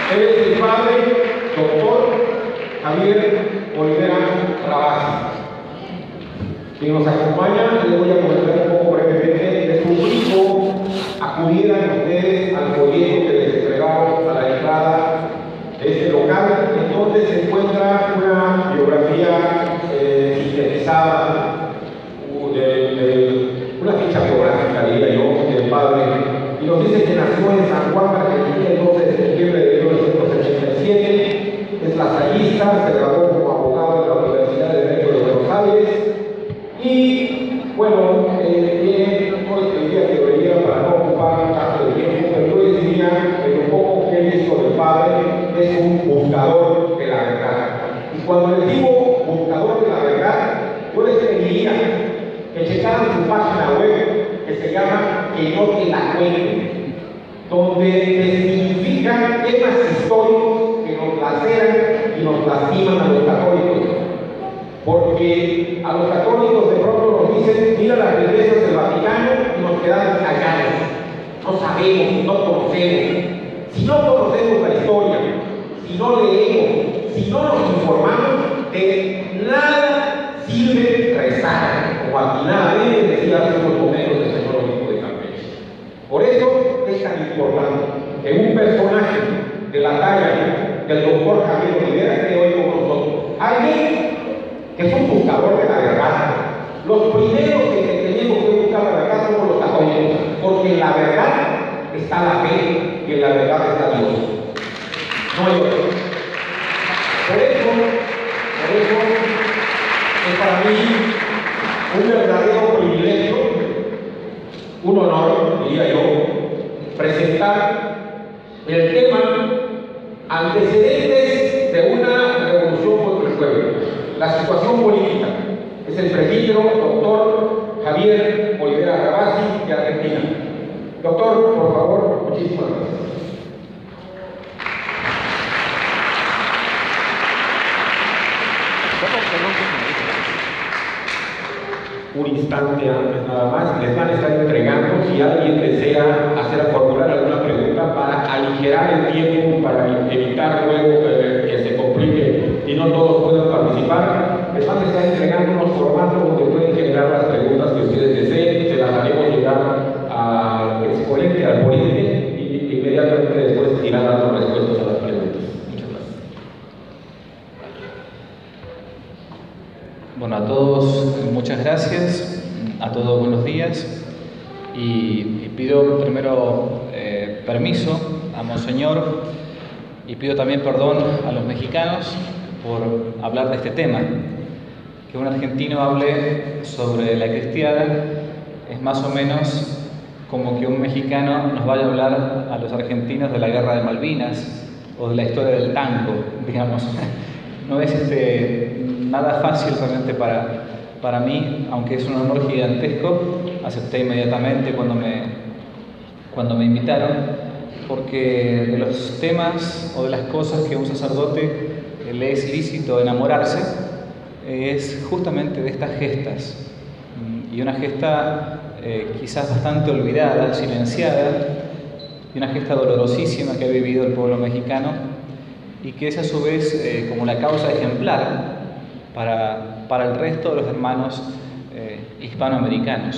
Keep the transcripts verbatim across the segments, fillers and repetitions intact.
Él es el padre, doctor Javier Olivera Rabasi, que nos acompaña. Les voy a comentar un poco brevemente. Les suplico acudieran ustedes al folleto que les entregaron a la entrada de este local, en donde se encuentra una biografía eh, sintetizada, de, de, una ficha biográfica, diría yo, del padre, y nos dice que nació en San Juan, Argentina, el doce de septiembre de mil novecientos ochenta y siete, es lasallista, se graduó como abogado en la Universidad de Derecho de Buenos Aires, y bueno, eh, no les pediría que lo leyera para no ocupar tanto de tiempo, pero yo les diría que lo poco que he visto del padre es un buscador de la verdad. Y cuando les digo buscador de la verdad, yo les pediría que checaran su página web, que se llama Que yo te la cuente, donde desmitifican temas históricos que nos laceran y nos lastiman a los católicos. Porque a los católicos de pronto nos dicen, mira las riquezas del Vaticano, y nos quedamos callados. No sabemos, no conocemos. Si no conocemos la historia, si no leemos, si no nos informamos, de nada sirve rezar, como atinadamente decía hace unos momentos el señor obispo de Campeche. Por eso es tan importante que un personaje de la talla del doctor Javier Olivera esté hoy con nosotros. Alguien que es un buscador de la verdad. Los primeros que tenemos que buscar la verdad somos los católicos, porque en la verdad está la fe y en la verdad está Dios. No hay otro. Por eso, por eso es para mí un verdadero privilegio, un honor, diría yo, presentar el tema antecedentes de una revolución contra el pueblo. La situación política es el presbítero doctor Javier Olivera Rabasi de Argentina. Doctor, por favor, muchísimas gracias. Un instante antes nada más, les van a estar entregando, si alguien desea hacer formular alguna pregunta para aligerar el tiempo, para evitar luego eh, que se complique y no todos puedan participar, les van a estar entregando unos formatos donde pueden generar las preguntas que ustedes deseen, se las haremos llegar al exponente, al ponente, y inmediatamente después irán dando respuestas a las preguntas. Muchas gracias. Bueno, a todos muchas gracias, a todos buenos días, y, y pido primero eh, permiso a Monseñor y pido también perdón a los mexicanos por hablar de este tema. Que un argentino hable sobre la cristiada es más o menos como que un mexicano nos vaya a hablar a los argentinos de la guerra de Malvinas o de la historia del tango, digamos. No es este, nada fácil realmente para, para mí, aunque es un honor gigantesco. Acepté inmediatamente cuando me, cuando me invitaron, porque de los temas o de las cosas que un sacerdote le es lícito enamorarse es justamente de estas gestas, y una gesta eh, quizás bastante olvidada, silenciada, y una gesta dolorosísima que ha vivido el pueblo mexicano, y que es a su vez eh, como la causa ejemplar para, para el resto de los hermanos eh, hispanoamericanos.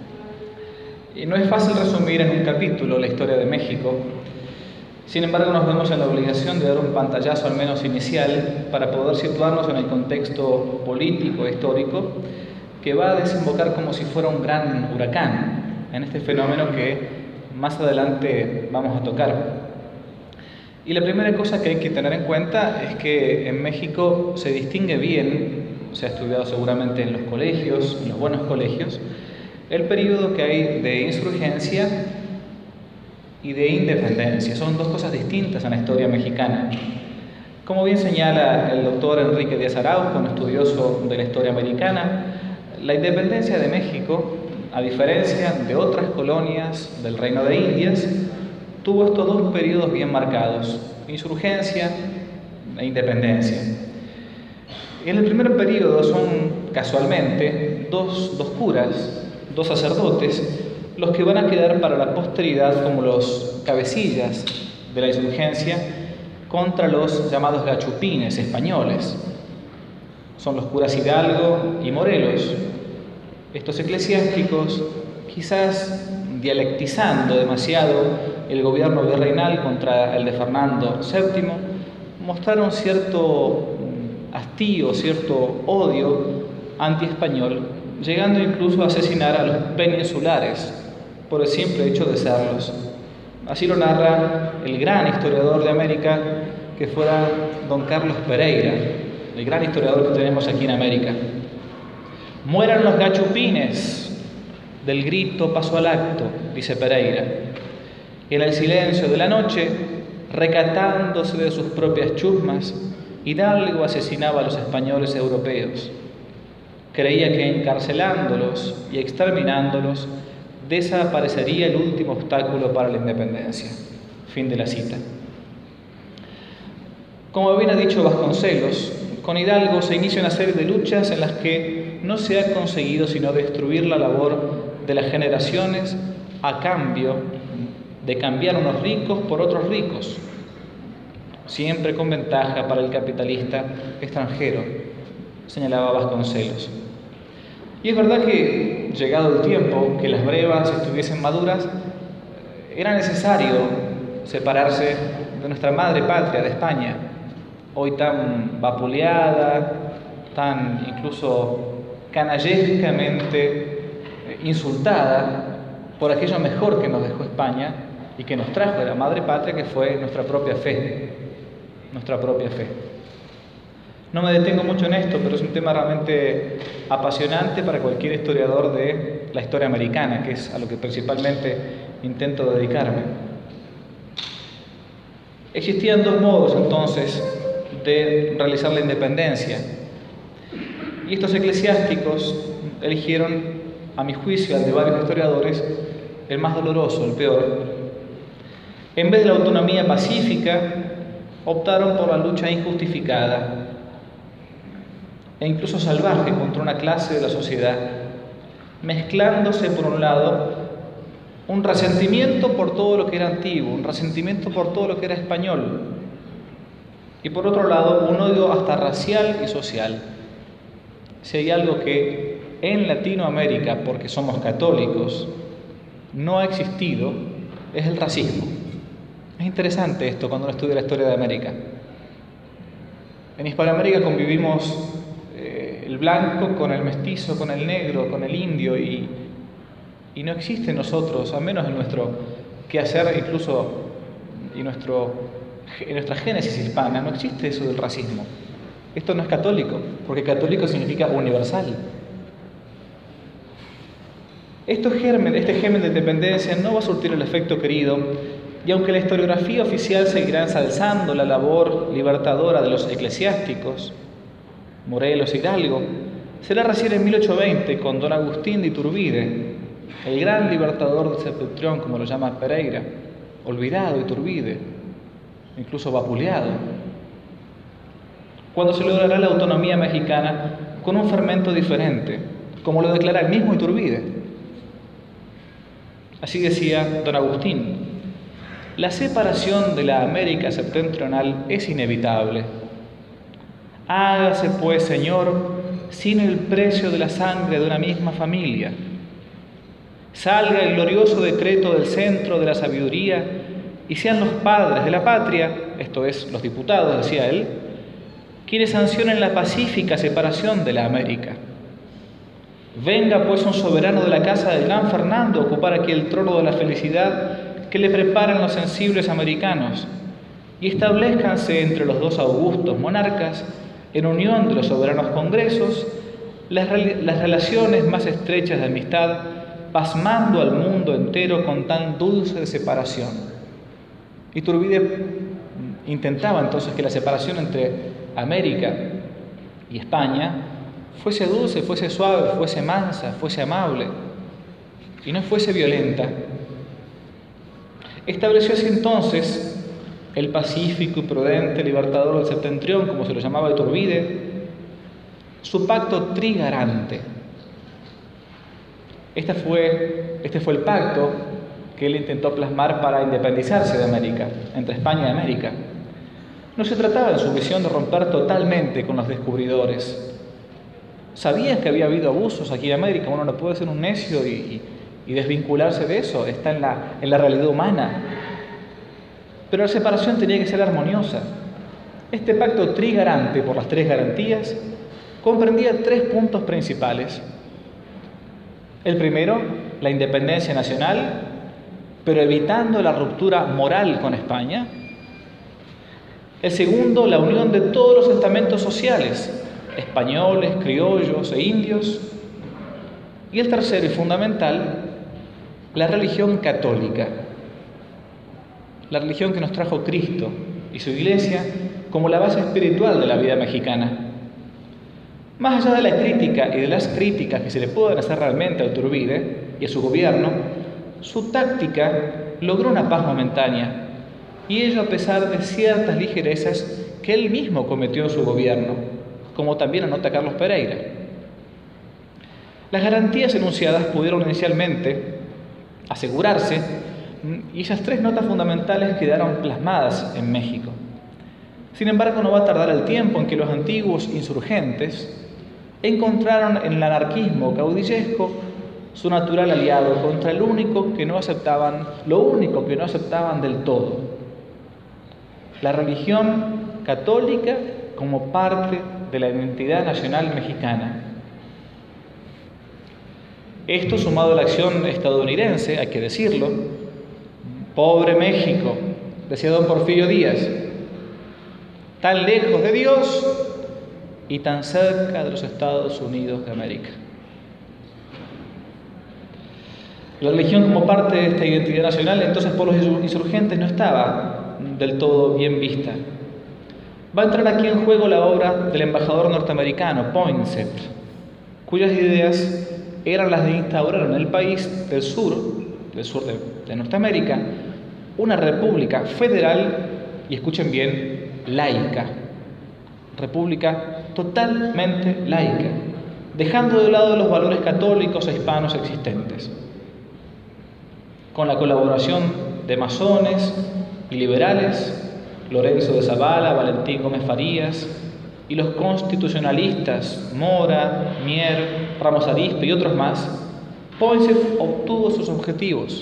Y no es fácil resumir en un capítulo la historia de México. Sin embargo, nos vemos en la obligación de dar un pantallazo al menos inicial para poder situarnos en el contexto político e histórico que va a desembocar como si fuera un gran huracán en este fenómeno que más adelante vamos a tocar. Y la primera cosa que hay que tener en cuenta es que en México se distingue bien, se ha estudiado seguramente en los colegios, en los buenos colegios, el periodo que hay de insurgencia y de independencia. Son dos cosas distintas en la historia mexicana. Como bien señala el doctor Enrique Díaz Araujo, un estudioso de la historia americana, la independencia de México, a diferencia de otras colonias del Reino de Indias, tuvo estos dos periodos bien marcados: insurgencia e independencia. En el primer periodo son casualmente dos, dos curas, dos sacerdotes, los que van a quedar para la posteridad como los cabecillas de la insurgencia contra los llamados gachupines españoles. Son los curas Hidalgo y Morelos. Estos eclesiásticos, quizás dialectizando demasiado el gobierno virreinal contra el de Fernando séptimo, mostraron cierto hastío, cierto odio anti-español, llegando incluso a asesinar a los peninsulares por el simple hecho de serlos. Así lo narra el gran historiador de América, que fuera don Carlos Pereira, el gran historiador que tenemos aquí en América. Mueran los gachupines, del grito pasó al acto, dice Pereira. En el silencio de la noche, recatándose de sus propias chusmas, Hidalgo asesinaba a los españoles europeos. Creía que encarcelándolos y exterminándolos desaparecería el último obstáculo para la independencia. Fin de la cita. Como bien ha dicho Vasconcelos, con Hidalgo se inicia una serie de luchas en las que no se ha conseguido sino destruir la labor de las generaciones a cambio de cambiar unos ricos por otros ricos, siempre con ventaja para el capitalista extranjero, señalaba Vasconcelos. Y es verdad que, llegado el tiempo, que las brevas estuviesen maduras, era necesario separarse de nuestra madre patria, de España, hoy tan vapuleada, tan incluso canallescamente insultada por aquello mejor que nos dejó España y que nos trajo de la madre patria, que fue nuestra propia fe, nuestra propia fe. No me detengo mucho en esto, pero es un tema realmente apasionante para cualquier historiador de la historia americana, que es a lo que principalmente intento dedicarme. Existían dos modos entonces de realizar la independencia, y estos eclesiásticos eligieron, a mi juicio, al de varios historiadores, el más doloroso, el peor. En vez de la autonomía pacífica, optaron por la lucha injustificada e incluso salvaje contra una clase de la sociedad, mezclándose por un lado un resentimiento por todo lo que era antiguo, un resentimiento por todo lo que era español, y por otro lado un odio hasta racial y social. Si hay algo que en Latinoamérica, porque somos católicos, no ha existido, es el racismo. Es interesante esto cuando uno estudia la historia de América. En Hispanoamérica convivimos eh, el blanco con el mestizo, con el negro, con el indio, y, y no existe en nosotros, al menos en nuestro quehacer incluso y nuestro, en nuestra génesis hispana, no existe eso del racismo. Esto no es católico, porque católico significa universal. Esto germen, este germen de dependencia no va a surtir el efecto querido, y aunque la historiografía oficial seguirá ensalzando la labor libertadora de los eclesiásticos, Morelos y Hidalgo, será recién en mil ochocientos veinte con don Agustín de Iturbide, el gran libertador del septentrión, como lo llama Pereira, olvidado Iturbide, incluso vapuleado, cuando se logrará la autonomía mexicana con un fermento diferente, como lo declara el mismo Iturbide. Así decía don Agustín: la separación de la América septentrional es inevitable. Hágase pues, Señor, sin el precio de la sangre de una misma familia. Salga el glorioso decreto del centro de la sabiduría y sean los padres de la patria, esto es, los diputados, decía él, quienes sancionen la pacífica separación de la América. Venga pues un soberano de la casa del gran Fernando a ocupar aquí el trono de la felicidad que le preparan los sensibles americanos, y establezcanse entre los dos augustos monarcas, en unión de los soberanos congresos, las, re- las relaciones más estrechas de amistad, pasmando al mundo entero con tan dulce separación. Iturbide intentaba entonces que la separación entre América y España fuese dulce, fuese suave, fuese mansa, fuese amable y no fuese violenta. Estableció así entonces el pacífico y prudente libertador del septentrión, como se lo llamaba Iturbide, su pacto trigarante. Este fue, este fue el pacto que él intentó plasmar para independizarse de América, entre España y América. No se trataba en su visión de romper totalmente con los descubridores. ¿Sabías que había habido abusos aquí en América? Bueno, no puede ser un necio y, y, y desvincularse de eso, está en la, en la realidad humana. Pero la separación tenía que ser armoniosa. Este pacto trigarante por las tres garantías comprendía tres puntos principales. El primero, la independencia nacional, pero evitando la ruptura moral con España. El segundo, la unión de todos los estamentos sociales, españoles, criollos e indios. Y el tercero y fundamental, la religión católica, la religión que nos trajo Cristo y su Iglesia como la base espiritual de la vida mexicana. Más allá de la crítica y de las críticas que se le puedan hacer realmente a Iturbide y a su gobierno, su táctica logró una paz momentánea, y ello a pesar de ciertas ligerezas que él mismo cometió en su gobierno, como también anota Carlos Pereira. Las garantías enunciadas pudieron inicialmente asegurarse, y esas tres notas fundamentales quedaron plasmadas en México. Sin embargo, no va a tardar el tiempo en que los antiguos insurgentes encontraron en el anarquismo caudillesco su natural aliado contra el único que no aceptaban, lo único que no aceptaban del todo: la religión católica como parte de la identidad nacional mexicana. Esto, sumado a la acción estadounidense, hay que decirlo, pobre México, decía don Porfirio Díaz, tan lejos de Dios y tan cerca de los Estados Unidos de América. La religión como parte de esta identidad nacional, entonces por los insurgentes, no estaba del todo bien vista. Va a entrar aquí en juego la obra del embajador norteamericano, Poinsett, cuyas ideas eran las de instaurar en el país del sur, del sur de, de Norteamérica, una república federal, y escuchen bien, laica. República totalmente laica, dejando de lado los valores católicos e hispanos existentes. Con la colaboración de masones y liberales, Lorenzo de Zavala, Valentín Gómez Farías, y los constitucionalistas Mora, Mier, Ramos Arizpe y otros más, Poinsett obtuvo sus objetivos: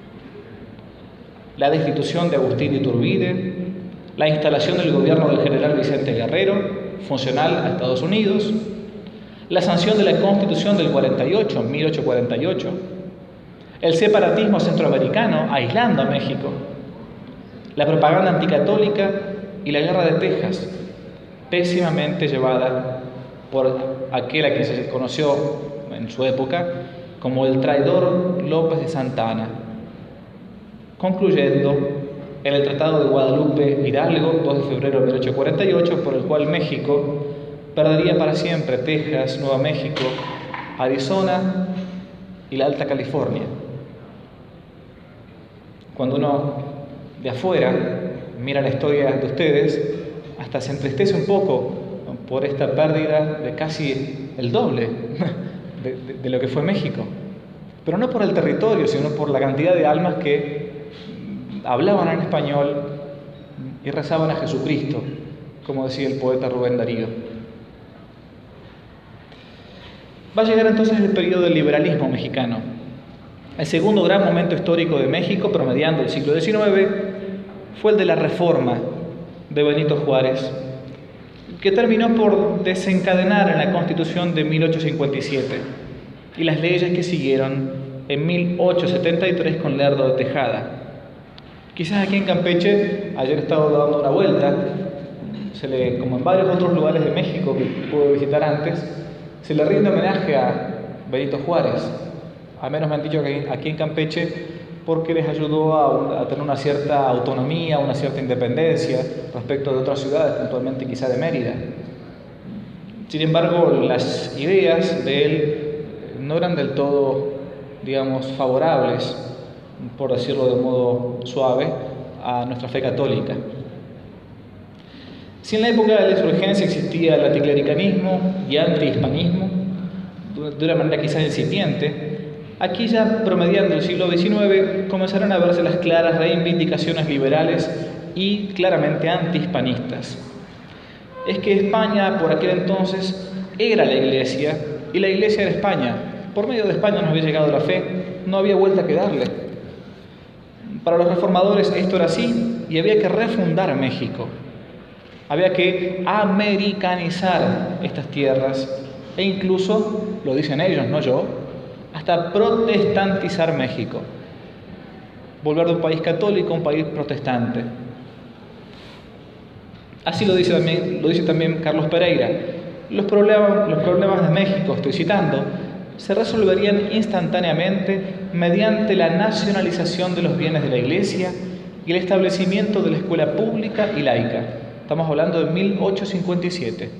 la destitución de Agustín de Iturbide, la instalación del gobierno del general Vicente Guerrero, funcional a Estados Unidos, la sanción de la Constitución del cuarenta y ocho, mil ochocientos cuarenta y ocho, el separatismo centroamericano aislando a México, la propaganda anticatólica y la guerra de Texas, pésimamente llevada por aquel a quien se conoció en su época como el traidor López de Santa Anna, concluyendo en el Tratado de Guadalupe Hidalgo, dos de febrero de mil ochocientos cuarenta y ocho, por el cual México perdería para siempre Texas, Nueva México, Arizona y la Alta California. Cuando uno de afuera mira la historia de ustedes, hasta se entristece un poco por esta pérdida de casi el doble de, de, de lo que fue México. Pero no por el territorio, sino por la cantidad de almas que hablaban en español y rezaban a Jesucristo, como decía el poeta Rubén Darío. Va a llegar entonces el periodo del liberalismo mexicano, el segundo gran momento histórico de México, promediando el siglo diecinueve, fue el de la Reforma de Benito Juárez, que terminó por desencadenar en la Constitución de mil ochocientos cincuenta y siete y las leyes que siguieron en mil ochocientos setenta y tres con Lerdo de Tejada. Quizás aquí en Campeche, ayer he estado dando una vuelta, se le, como en varios otros lugares de México que pude visitar antes, se le rinde homenaje a Benito Juárez. Al menos me han dicho que aquí en Campeche, porque les ayudó a, a tener una cierta autonomía, una cierta independencia respecto de otras ciudades, puntualmente quizá de Mérida. Sin embargo, las ideas de él no eran del todo, digamos, favorables, por decirlo de modo suave, a nuestra fe católica. Si en la época de la insurgencia existía el anticlericanismo y antihispanismo, de una manera quizás incipiente, aquí ya promediando el siglo diecinueve comenzaron a verse las claras reivindicaciones liberales y claramente antihispanistas. Es que España por aquel entonces era la Iglesia y la Iglesia era España. Por medio de España nos había llegado la fe, no había vuelta que darle. Para los reformadores esto era así y había que refundar México. Había que americanizar estas tierras e incluso, lo dicen ellos, no yo, hasta protestantizar México. Volver de un país católico a un país protestante. Así lo dice también, lo dice también Carlos Pereira. Los problemas, los problemas de México, estoy citando, se resolverían instantáneamente mediante la nacionalización de los bienes de la Iglesia y el establecimiento de la escuela pública y laica. Estamos hablando de mil ochocientos cincuenta y siete.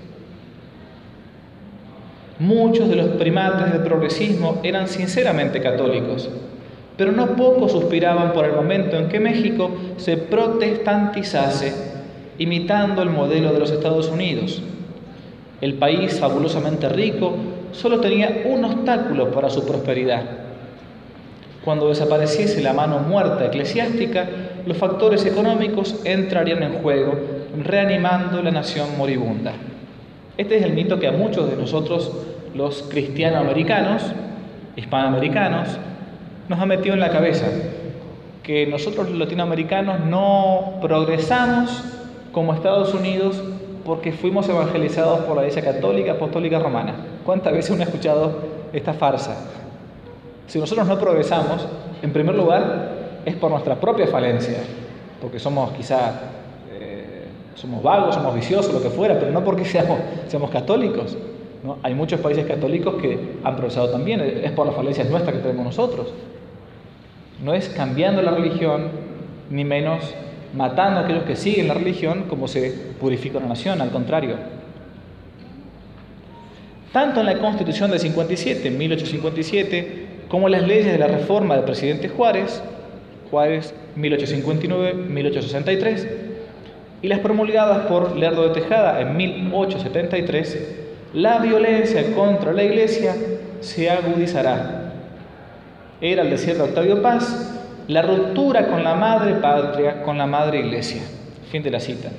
Muchos de los primates del progresismo eran sinceramente católicos, pero no pocos suspiraban por el momento en que México se protestantizase, imitando el modelo de los Estados Unidos. El país, fabulosamente rico, solo tenía un obstáculo para su prosperidad. Cuando desapareciese la mano muerta eclesiástica, los factores económicos entrarían en juego, reanimando la nación moribunda. Este es el mito que a muchos de nosotros, los cristianoamericanos, hispanoamericanos, nos ha metido en la cabeza, que nosotros los latinoamericanos no progresamos como Estados Unidos porque fuimos evangelizados por la Iglesia Católica Apostólica Romana. ¿Cuántas veces uno ha escuchado esta farsa? Si nosotros no progresamos, en primer lugar, es por nuestra propia falencia, porque somos quizá, eh, somos vagos, somos viciosos, lo que fuera, pero no porque seamos, seamos católicos, ¿no? Hay muchos países católicos que han progresado también, es por las falencias nuestras que tenemos nosotros. No es cambiando la religión, ni menos matando a aquellos que siguen la religión como se purifica una nación, al contrario. Tanto en la Constitución del cincuenta y siete, mil ochocientos cincuenta y siete, como en las leyes de la reforma del presidente Juárez, Juárez mil ochocientos cincuenta y nueve a mil ochocientos sesenta y tres, y las promulgadas por Lerdo de Tejada en mil ochocientos setenta y tres, la violencia contra la Iglesia se agudizará. Era el decir de Octavio Paz, la ruptura con la madre patria, con la madre Iglesia. Fin de la cita.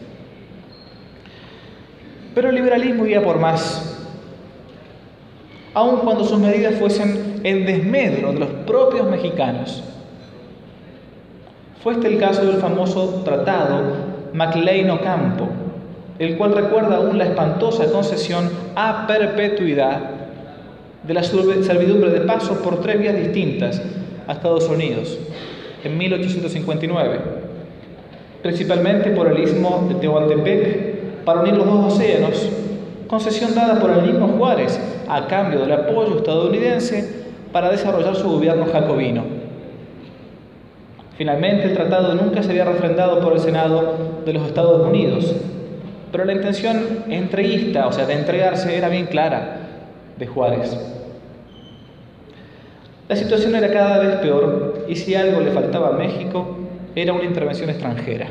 Pero el liberalismo iba por más. Aun cuando sus medidas fuesen en desmedro de los propios mexicanos. Fue este el caso del famoso tratado MacLean-Ocampo, el cual recuerda aún la espantosa concesión a perpetuidad de la servidumbre de paso por tres vías distintas a Estados Unidos en mil ochocientos cincuenta y nueve, principalmente por el istmo de Tehuantepec para unir los dos océanos, concesión dada por el mismo Juárez a cambio del apoyo estadounidense para desarrollar su gobierno jacobino. Finalmente, el tratado nunca sería refrendado por el Senado de los Estados Unidos, pero la intención entreguista, o sea, de entregarse, era bien clara de Juárez. La situación era cada vez peor y si algo le faltaba a México era una intervención extranjera.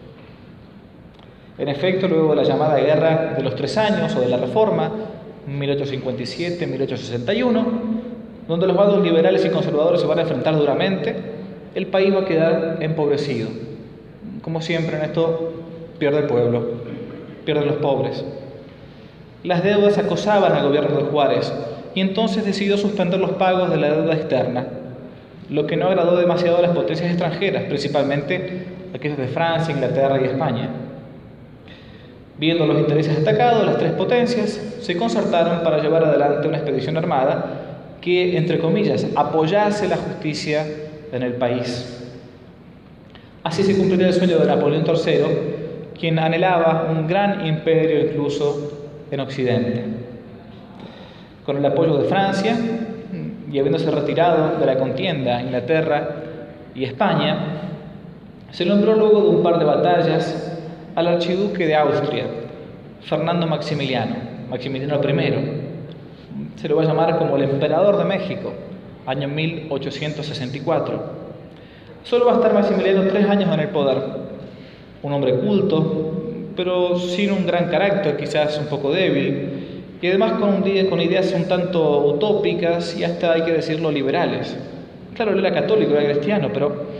En efecto, luego de la llamada Guerra de los Tres Años o de la Reforma, mil ochocientos cincuenta y siete a mil ochocientos sesenta y uno, donde los bandos liberales y conservadores se van a enfrentar duramente, el país va a quedar empobrecido. Como siempre en esto, pierde el pueblo, pierden los pobres. Las deudas acosaban al gobierno de Juárez y entonces decidió suspender los pagos de la deuda externa, lo que no agradó demasiado a las potencias extranjeras, principalmente aquellas de Francia, Inglaterra y España. Viendo los intereses atacados, las tres potencias se concertaron para llevar adelante una expedición armada que, entre comillas, apoyase la justicia en el país. Así se cumpliría el sueño de Napoleón tercero, quien anhelaba un gran imperio incluso en Occidente. Con el apoyo de Francia y habiéndose retirado de la contienda Inglaterra y España, se nombró luego de un par de batallas al archiduque de Austria, Fernando Maximiliano, Maximiliano primero. Se lo va a llamar como el emperador de México, año mil ochocientos sesenta y cuatro. Solo va a estar Maximiliano tres años en el poder. Un hombre culto, pero sin un gran carácter, quizás un poco débil, y además con, un, con ideas un tanto utópicas y hasta, hay que decirlo, liberales. Claro, él era católico, era cristiano, pero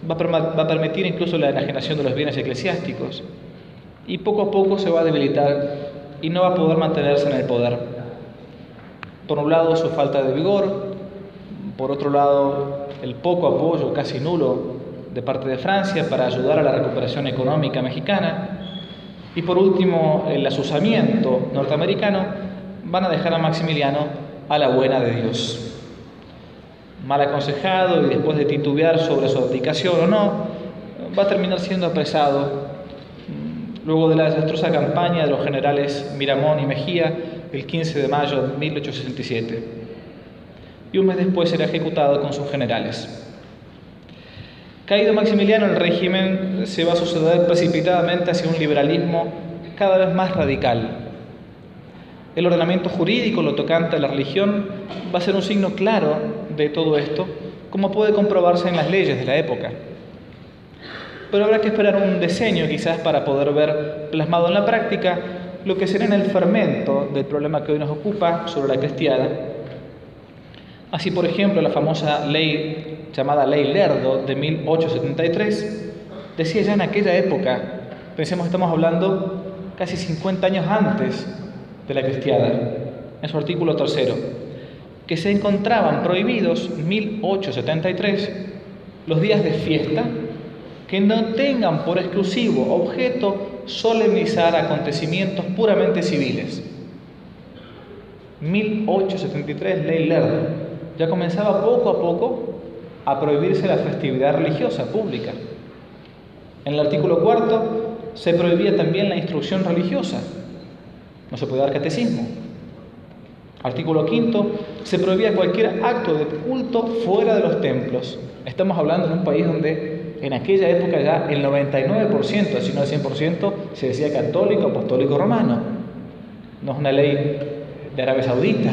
va a, va a permitir incluso la enajenación de los bienes eclesiásticos, y poco a poco se va a debilitar y no va a poder mantenerse en el poder. Por un lado, su falta de vigor, por otro lado, el poco apoyo, casi nulo, de parte de Francia para ayudar a la recuperación económica mexicana, y por último, el asusamiento norteamericano, van a dejar a Maximiliano a la buena de Dios. Mal aconsejado y después de titubear sobre su abdicación o no, va a terminar siendo apresado luego de la desastrosa campaña de los generales Miramón y Mejía el quince de mayo de mil ochocientos sesenta y siete. Y un mes después será ejecutado con sus generales. Caído Maximiliano, el régimen se va a suceder precipitadamente hacia un liberalismo cada vez más radical. El ordenamiento jurídico, lo tocante a la religión, va a ser un signo claro de todo esto, como puede comprobarse en las leyes de la época. Pero habrá que esperar un decenio quizás para poder ver plasmado en la práctica lo que será en el fermento del problema que hoy nos ocupa sobre la cristiada. Así, por ejemplo, la famosa ley llamada Ley Lerdo de mil ochocientos setenta y tres decía ya en aquella época, pensemos que estamos hablando casi cincuenta años antes de la cristiada, en su artículo tercero, que se encontraban prohibidos mil ochocientos setenta y tres los días de fiesta que no tengan por exclusivo objeto solemnizar acontecimientos puramente civiles. mil ochocientos setenta y tres, Ley Lerdo. Ya comenzaba poco a poco a prohibirse la festividad religiosa pública. En el artículo cuarto se prohibía también la instrucción religiosa. No se podía dar catecismo. Artículo quinto, se prohibía cualquier acto de culto fuera de los templos. Estamos hablando de un país donde en aquella época ya el noventa y nueve por ciento, si no el cien por ciento, se decía católico, apostólico, romano. No es una ley de Arabia Saudita.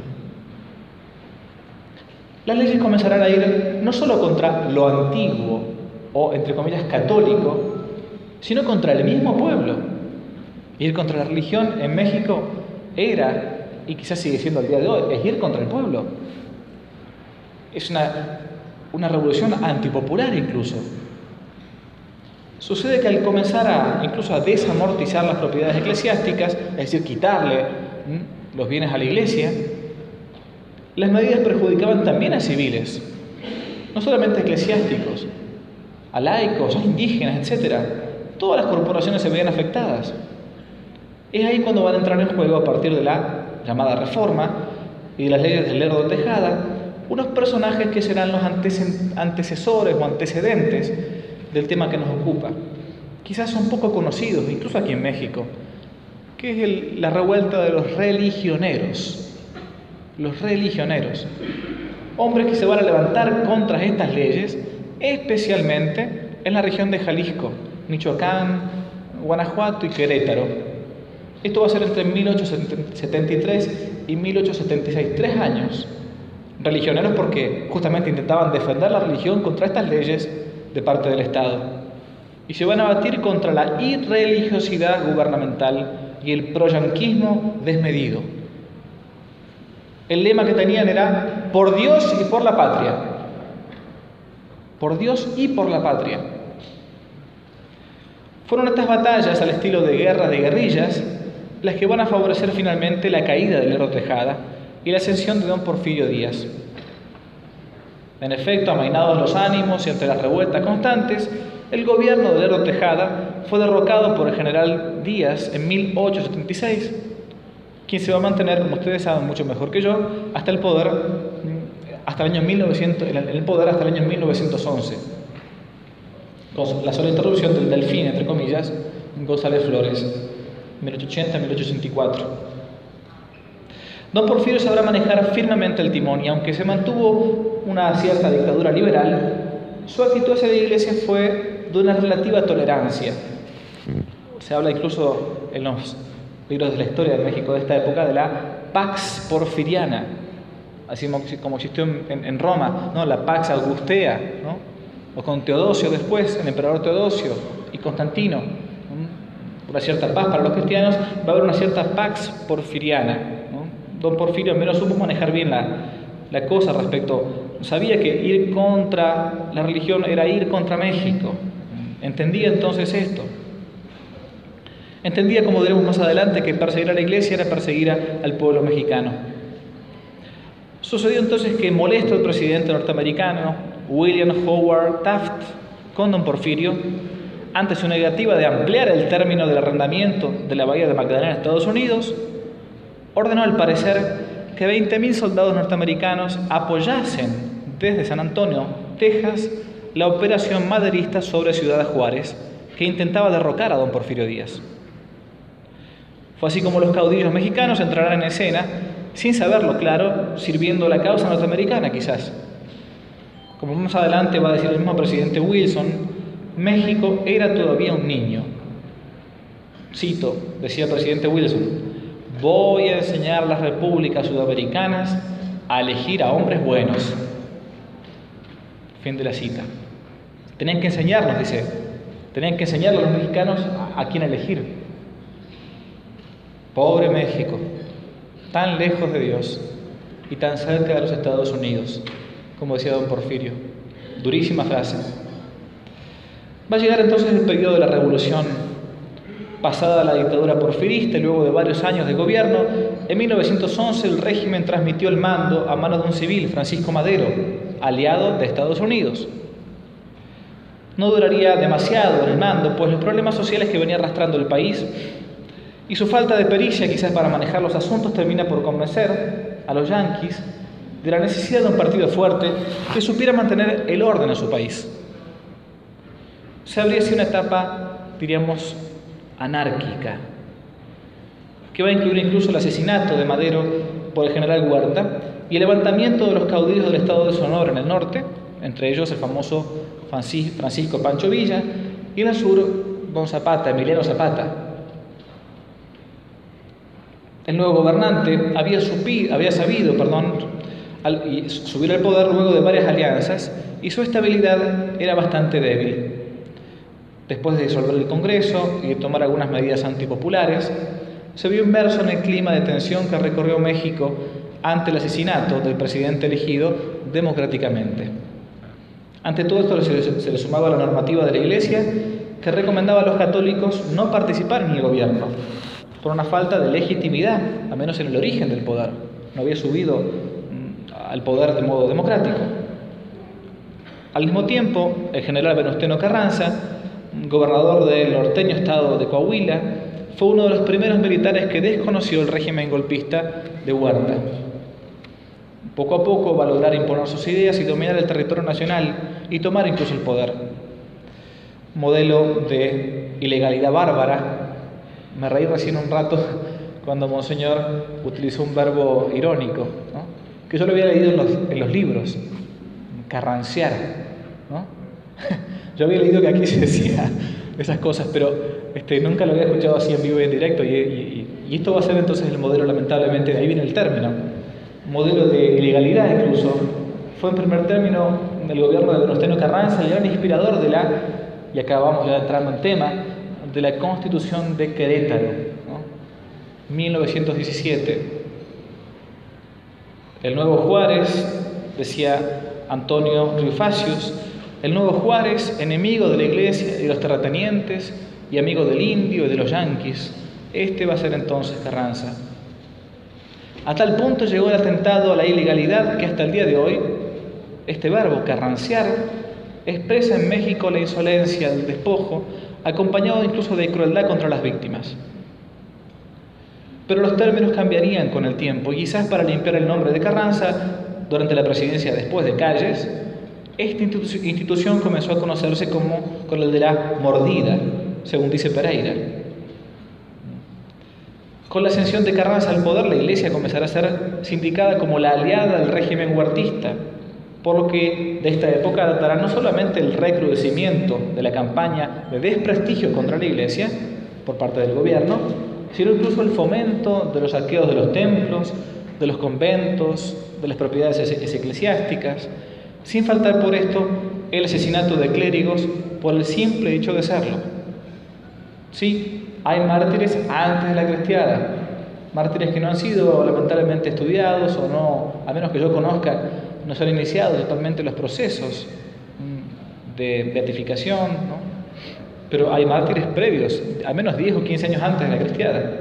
Las leyes comenzarán a ir no solo contra lo antiguo o, entre comillas, católico, sino contra el mismo pueblo. Ir contra la religión en México era, y quizás sigue siendo al día de hoy, es ir contra el pueblo. Es una, una revolución antipopular incluso. Sucede que al comenzar a, incluso a desamortizar las propiedades eclesiásticas, es decir, quitarle ¿m? los bienes a la iglesia, las medidas perjudicaban también a civiles, no solamente a eclesiásticos, a laicos, a indígenas, etcétera. Todas las corporaciones se veían afectadas. Es ahí cuando van a entrar en juego, a partir de la llamada Reforma y de las leyes del Lerdo de Tejada, unos personajes que serán los antecesores o antecedentes del tema que nos ocupa. Quizás son poco conocidos, incluso aquí en México, que es el, la revuelta de los religioneros. Los religioneros, hombres que se van a levantar contra estas leyes, especialmente en la región de Jalisco, Michoacán, Guanajuato y Querétaro. Esto va a ser entre mil ochocientos setenta y tres y mil ochocientos setenta y seis, tres años. Religioneros porque justamente intentaban defender la religión contra estas leyes de parte del Estado. Y se van a batir contra la irreligiosidad gubernamental y el proyanquismo desmedido. El lema que tenían era por Dios y por la patria. Por Dios y por la patria. Fueron estas batallas al estilo de guerra de guerrillas las que van a favorecer finalmente la caída de Lerdo Tejada y la ascensión de don Porfirio Díaz. En efecto, amainados los ánimos y entre las revueltas constantes, el gobierno de Lerdo Tejada fue derrocado por el general Díaz en mil ochocientos setenta y seis, quien se va a mantener, como ustedes saben mucho mejor que yo, hasta el poder hasta el año mil novecientos, en el poder hasta el año mil novecientos once, con la sola interrupción del delfín, entre comillas, González Flores, mil ochocientos ochenta a mil ochocientos ochenta y cuatro. Don Porfirio sabrá manejar firmemente el timón y aunque se mantuvo una cierta dictadura liberal, su actitud hacia la iglesia fue de una relativa tolerancia. Se habla incluso en los libros de la historia de México de esta época de la Pax Porfiriana, así como existió en, en Roma, ¿no? La Pax Augustea, ¿no? O con Teodosio después, el emperador Teodosio y Constantino, ¿no? Una cierta paz para los cristianos, va a haber una cierta Pax Porfiriana, ¿no? Don Porfirio al menos supo manejar bien la, la cosa respecto sabía que ir contra la religión era ir contra México. Entendía entonces esto. Entendía, como diremos más adelante, que perseguir a la iglesia era perseguir a, al pueblo mexicano. Sucedió entonces que, molesto el presidente norteamericano, William Howard Taft, con don Porfirio, ante su negativa de ampliar el término del arrendamiento de la bahía de Magdalena en Estados Unidos, ordenó al parecer que veinte mil soldados norteamericanos apoyasen desde San Antonio, Texas, la operación maderista sobre Ciudad Juárez, que intentaba derrocar a don Porfirio Díaz. Fue así como los caudillos mexicanos entrarán en escena, sin saberlo claro, sirviendo la causa norteamericana quizás. Como más adelante va a decir el mismo presidente Wilson, México era todavía un niño. Cito, decía el presidente Wilson, voy a enseñar a las repúblicas sudamericanas a elegir a hombres buenos. Fin de la cita. Tenían que enseñarnos, dice, tenían que enseñarle a los mexicanos a, a quién elegir. Pobre México, tan lejos de Dios y tan cerca de los Estados Unidos, como decía don Porfirio. Durísima frase. Va a llegar entonces el periodo de la Revolución. Pasada la dictadura porfirista y luego de varios años de gobierno, en mil novecientos once el régimen transmitió el mando a manos de un civil, Francisco Madero, aliado de Estados Unidos. No duraría demasiado en el mando, pues los problemas sociales que venía arrastrando el país y su falta de pericia quizás para manejar los asuntos termina por convencer a los yanquis de la necesidad de un partido fuerte que supiera mantener el orden en su país. Se abría así una etapa, diríamos, anárquica, que va a incluir incluso el asesinato de Madero por el general Huerta y el levantamiento de los caudillos del estado de Sonora en el norte, entre ellos el famoso Francisco Pancho Villa, y en el sur don Zapata, Emiliano Zapata. El nuevo gobernante había, supi, había sabido perdón, al, y subir al poder luego de varias alianzas y su estabilidad era bastante débil. Después de disolver el Congreso y de tomar algunas medidas antipopulares, se vio inmerso en el clima de tensión que recorrió México ante el asesinato del presidente elegido democráticamente. Ante todo esto se, se le sumaba la normativa de la Iglesia que recomendaba a los católicos no participar en el gobierno por una falta de legitimidad, al menos en el origen del poder. No había subido al poder de modo democrático. Al mismo tiempo, el general Venustiano Carranza, gobernador del norteño estado de Coahuila, fue uno de los primeros militares que desconoció el régimen golpista de Huerta. Poco a poco va a lograr imponer sus ideas y dominar el territorio nacional y tomar incluso el poder. Modelo de ilegalidad bárbara. Me reí recién un rato cuando Monseñor utilizó un verbo irónico, ¿no? Que yo lo había leído en los, en los libros, carrancear, ¿no? Yo había leído que aquí se decía esas cosas, pero este, nunca lo había escuchado así en vivo y en directo, y, y, y esto va a ser entonces el modelo, lamentablemente, de ahí viene el término, modelo de ilegalidad incluso. Fue en primer término del gobierno de Venustiano Carranza el gran inspirador de la, y acá vamos ya entrando en tema, de la Constitución de Querétaro, ¿no? mil novecientos diecisiete. El nuevo Juárez, decía Antonio Riufacius, el nuevo Juárez, enemigo de la iglesia y de los terratenientes y amigo del indio y de los yanquis, este va a ser entonces Carranza. A tal punto llegó el atentado a la ilegalidad que hasta el día de hoy, este verbo carrancear, expresa en México la insolencia del despojo, acompañado incluso de crueldad contra las víctimas. Pero los términos cambiarían con el tiempo y quizás para limpiar el nombre de Carranza, durante la presidencia después de Calles, esta institu- institución comenzó a conocerse como con el de la mordida, según dice Pereira. Con la ascensión de Carranza al poder, la Iglesia comenzará a ser sindicada como la aliada del régimen huertista, por lo que de esta época datará no solamente el recrudecimiento de la campaña de desprestigio contra la Iglesia por parte del gobierno, sino incluso el fomento de los saqueos de los templos, de los conventos, de las propiedades eclesiásticas, sin faltar por esto el asesinato de clérigos por el simple hecho de serlo. Sí, hay mártires antes de la cristiada, mártires que no han sido lamentablemente estudiados o no, a menos que yo conozca, no se han iniciado totalmente los procesos de beatificación, ¿no? Pero hay mártires previos, al menos diez o quince años antes de la cristiada.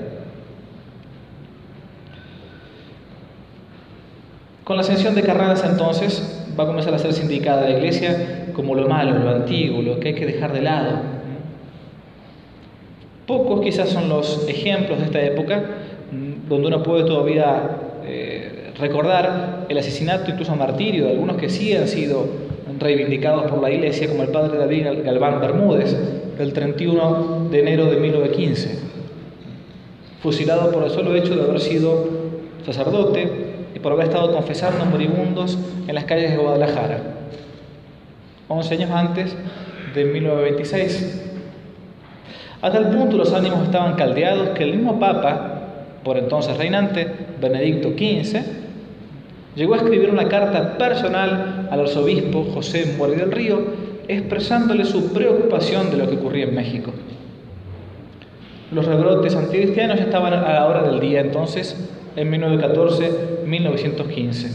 Con la ascensión de Carranza, entonces, va a comenzar a ser sindicada la Iglesia como lo malo, lo antiguo, lo que hay que dejar de lado. Pocos quizás son los ejemplos de esta época donde uno puede todavía eh, recordar el asesinato, incluso martirio, de algunos que sí han sido reivindicados por la Iglesia, como el padre David Galván Bermúdez, el treinta y uno de enero de mil novecientos quince, fusilado por el solo hecho de haber sido sacerdote y por haber estado confesando moribundos en las calles de Guadalajara, once años antes de mil novecientos veintiséis. A tal punto los ánimos estaban caldeados que el mismo Papa, por entonces reinante, Benedicto quince, llegó a escribir una carta personal al arzobispo José Mori del Río, expresándole su preocupación de lo que ocurría en México. Los rebrotes anticristianos estaban a la hora del día entonces, en mil novecientos catorce a mil novecientos quince.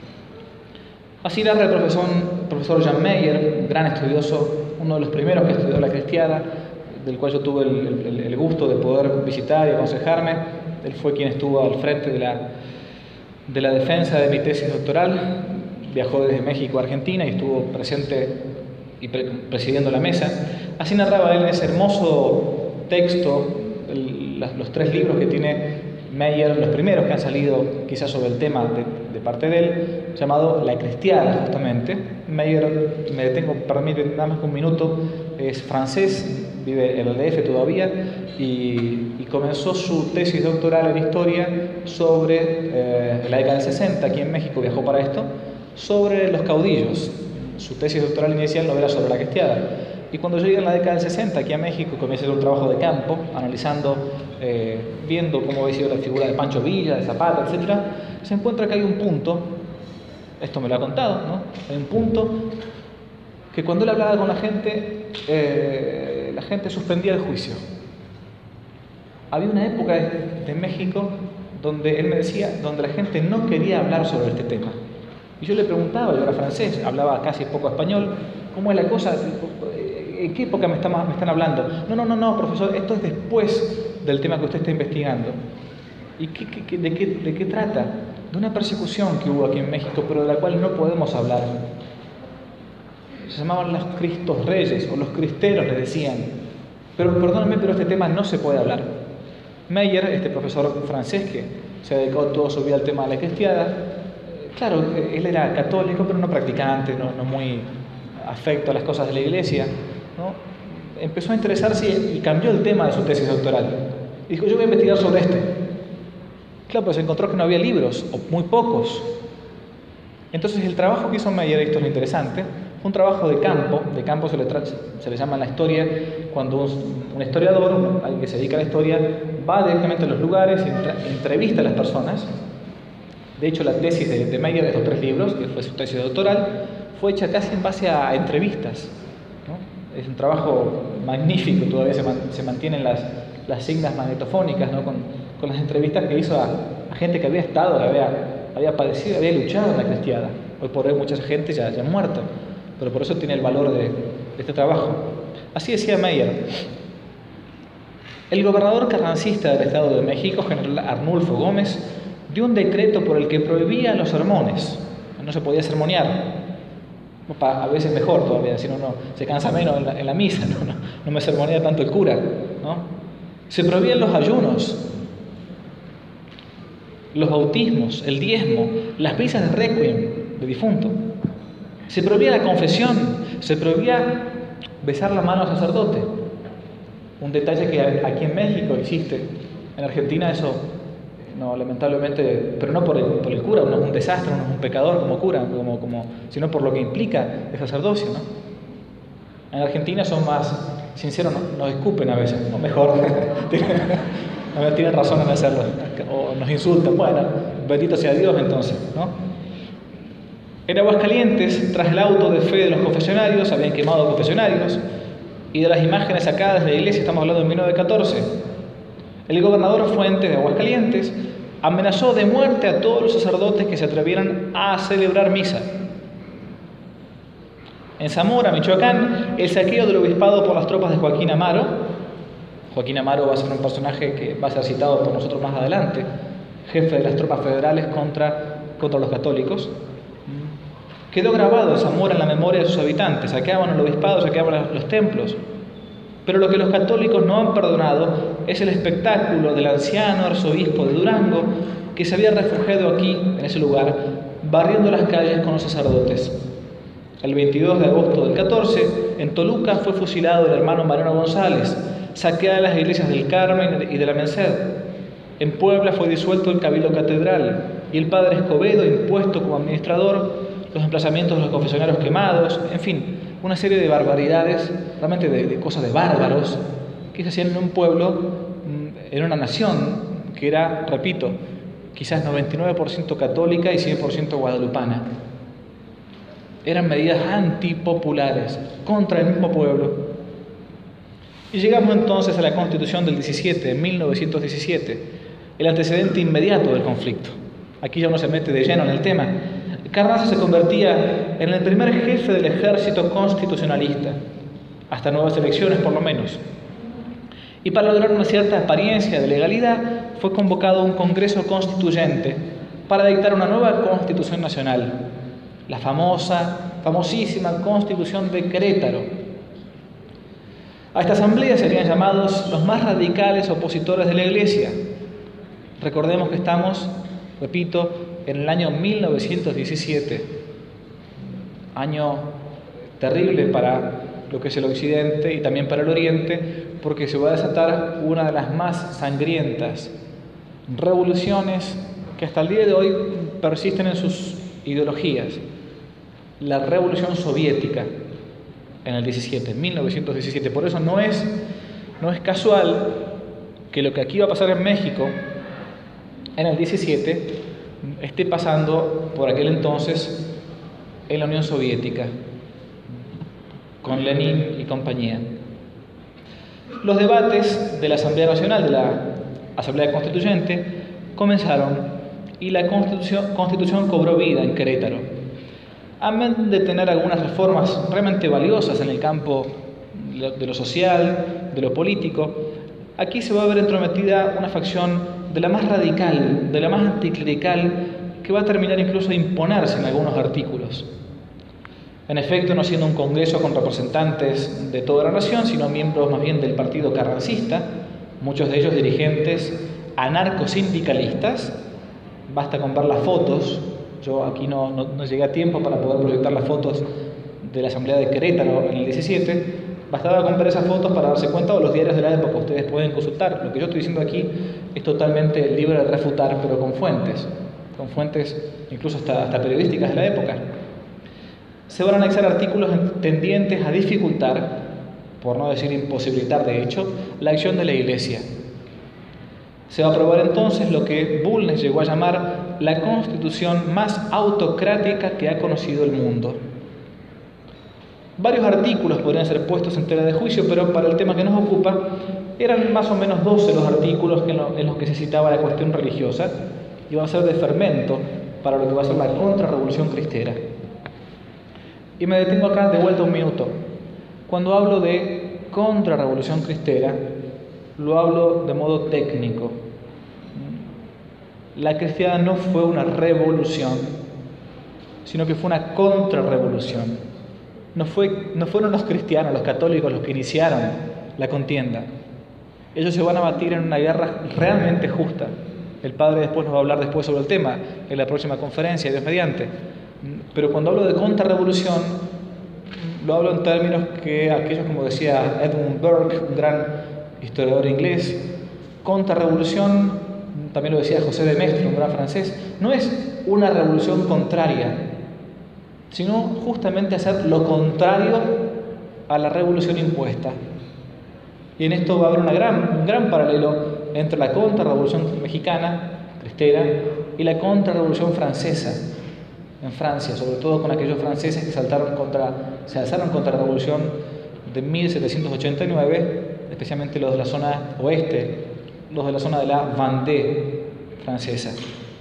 Así narra el profesor, profesor Jan Meyer, un gran estudioso, uno de los primeros que estudió la cristiada, del cual yo tuve el, el, el gusto de poder visitar y aconsejarme. Él fue quien estuvo al frente de la, de la defensa de mi tesis doctoral. Viajó desde México a Argentina y estuvo presente y pre presidiendo la mesa. Así narraba él en ese hermoso texto, el, las, los tres libros que tiene Meyer, los primeros que han salido quizás sobre el tema de, de parte de él, llamado La Cristiada, justamente. Meyer, me detengo, permíteme nada más que un minuto, es francés, vive en el D F todavía, y, y comenzó su tesis doctoral en historia sobre eh, la década del sesenta, aquí en México viajó para esto, sobre los caudillos. Su tesis doctoral inicial no era sobre la cristiada. Y cuando llega en la década del sesenta aquí a México, comienza a hacer un trabajo de campo, analizando, eh, viendo cómo había sido la figura de Pancho Villa, de Zapata, etcétera, se encuentra que hay un punto, esto me lo ha contado, ¿no? Hay un punto que cuando él hablaba con la gente, eh, la gente suspendía el juicio. Había una época de, de México donde él me decía, donde la gente no quería hablar sobre este tema. Y yo le preguntaba, yo era francés, hablaba casi poco español, ¿cómo es la cosa? ¿En qué época me están, me están hablando? No, no, no, no, profesor, esto es después del tema que usted está investigando. ¿Y qué, qué, de, qué, de qué trata? De una persecución que hubo aquí en México, pero de la cual no podemos hablar. Se llamaban los Cristos Reyes, o los cristeros, le decían. Pero perdóname, pero este tema no se puede hablar. Meyer, este profesor francés que se ha dedicado toda su vida al tema de la cristiada, claro, él era católico, pero no practicante, no, no muy afecto a las cosas de la iglesia, ¿no? Empezó a interesarse y cambió el tema de su tesis doctoral. Y dijo, yo voy a investigar sobre este. Claro, pues se encontró que no había libros, o muy pocos. Entonces el trabajo que hizo Meyer, esto es lo interesante, fue un trabajo de campo. De campo se le, se le llama en la historia cuando un, un historiador, alguien que se dedica a la historia, va directamente a los lugares, entrevista a las personas. De hecho, la tesis de, de Meyer, de estos tres libros, que fue su tesis doctoral, fue hecha casi en base a entrevistas, ¿no? Es un trabajo magnífico, todavía se, man, se mantienen las, las cintas magnetofónicas, ¿no? con, con las entrevistas que hizo a, a gente que había estado, que había, había padecido, había luchado en la cristiada. Hoy por hoy mucha gente ya, ya muerta, pero por eso tiene el valor de, de este trabajo. Así decía Meyer. El gobernador carrancista del Estado de México, general Arnulfo Gómez, dio un decreto por el que prohibía los sermones. No se podía sermonear. A veces mejor todavía, si no, no se cansa menos en la, en la misa, ¿no? No, no me sermonea tanto el cura, ¿no? Se prohibían los ayunos, los bautismos, el diezmo, las misas de requiem de difunto. Se prohibía la confesión, se prohibía besar la mano al sacerdote. Un detalle que aquí en México existe, en Argentina eso, no, lamentablemente, pero no por el, por el cura, uno es un desastre, uno es un pecador como cura, como, como, sino por lo que implica el sacerdocio, ¿no? En Argentina son más sinceros, no, nos escupen a veces, o mejor, tienen, tienen razón en hacerlo, o nos insultan, bueno, bendito sea Dios entonces, ¿no? En Aguascalientes, tras el auto de fe de los confesionarios, habían quemado confesionarios, y de las imágenes sacadas de la iglesia, estamos hablando de mil novecientos catorce, el gobernador Fuentes de Aguascalientes amenazó de muerte a todos los sacerdotes que se atrevieran a celebrar misa. En Zamora, Michoacán, el saqueo del obispado por las tropas de Joaquín Amaro. Joaquín Amaro va a ser un personaje que va a ser citado por nosotros más adelante, jefe de las tropas federales contra, contra los católicos. Quedó grabado en Zamora en la memoria de sus habitantes. Saqueaban el obispado, saqueaban los templos. Pero lo que los católicos no han perdonado es el espectáculo del anciano arzobispo de Durango que se había refugiado aquí, en ese lugar, barriendo las calles con los sacerdotes. El veintidós de agosto del catorce, en Toluca fue fusilado el hermano Mariano González, saqueadas las iglesias del Carmen y de la Merced. En Puebla fue disuelto el Cabildo Catedral y el padre Escobedo impuesto como administrador, los emplazamientos de los confesionarios quemados, en fin, una serie de barbaridades, realmente de, de cosas de bárbaros, que se hacían en un pueblo, en una nación que era, repito, quizás noventa y nueve por ciento católica y cien por ciento guadalupana. Eran medidas antipopulares contra el mismo pueblo. Y llegamos entonces a la Constitución del diecisiete, de mil novecientos diecisiete, el antecedente inmediato del conflicto. Aquí ya uno se mete de lleno en el tema. Carranza se convertía en el primer jefe del ejército constitucionalista, hasta nuevas elecciones por lo menos. Y para lograr una cierta apariencia de legalidad, fue convocado un Congreso Constituyente para dictar una nueva Constitución Nacional, la famosa, famosísima Constitución de Querétaro. A esta asamblea serían llamados los más radicales opositores de la Iglesia. Recordemos que estamos, repito, en el año mil novecientos diecisiete, año terrible para lo que es el Occidente y también para el Oriente, porque se va a desatar una de las más sangrientas revoluciones que hasta el día de hoy persisten en sus ideologías. La Revolución Soviética en el diecisiete, mil novecientos diecisiete. Por eso no es, no es casual que lo que aquí va a pasar en México en el diecisiete esté pasando por aquel entonces en la Unión Soviética, con Lenin y compañía. Los debates de la Asamblea Nacional, de la Asamblea Constituyente, comenzaron y la Constitución, Constitución cobró vida en Querétaro. Amén de tener algunas reformas realmente valiosas en el campo de lo social, de lo político, aquí se va a ver entrometida una facción de la más radical, de la más anticlerical, que va a terminar incluso de imponerse en algunos artículos. En efecto, no siendo un congreso con representantes de toda la nación, sino miembros más bien del partido carrancista, muchos de ellos dirigentes anarcosindicalistas. Basta con ver las fotos. Yo aquí no, no, no llegué a tiempo para poder proyectar las fotos de la Asamblea de Querétaro en el diecisiete. Bastaba con ver esas fotos para darse cuenta, o los diarios de la época, ustedes pueden consultar. Lo que yo estoy diciendo aquí es totalmente libre de refutar, pero con fuentes, con fuentes incluso hasta, hasta periodísticas de la época. Se van a anexar artículos tendientes a dificultar, por no decir imposibilitar de hecho, la acción de la Iglesia. Se va a aprobar entonces lo que Bulnes llegó a llamar la constitución más autocrática que ha conocido el mundo. Varios artículos podrían ser puestos en tela de juicio, pero para el tema que nos ocupa, eran más o menos doce los artículos en los que se citaba la cuestión religiosa, y van a ser de fermento para lo que va a ser la contrarrevolución cristera. Y me detengo acá de vuelta un minuto. Cuando hablo de contrarrevolución cristera, lo hablo de modo técnico. La cristiandad no fue una revolución, sino que fue una contrarrevolución. No, fue, no fueron los cristianos, los católicos, los que iniciaron la contienda. Ellos se van a batir en una guerra realmente justa. El padre después nos va a hablar después sobre el tema en la próxima conferencia, Dios mediante. Pero cuando hablo de contrarrevolución, lo hablo en términos que aquellos, como decía Edmund Burke, un gran historiador inglés, contrarrevolución, también lo decía José de Maistre, un gran francés, no es una revolución contraria, sino justamente hacer lo contrario a la revolución impuesta. Y en esto va a haber una gran, un gran paralelo entre la contrarrevolución mexicana, cristera, y la contrarrevolución francesa en Francia, sobre todo con aquellos franceses que saltaron contra, se alzaron contra la revolución de mil setecientos ochenta y nueve, especialmente los de la zona oeste, los de la zona de la Vendée, francesa.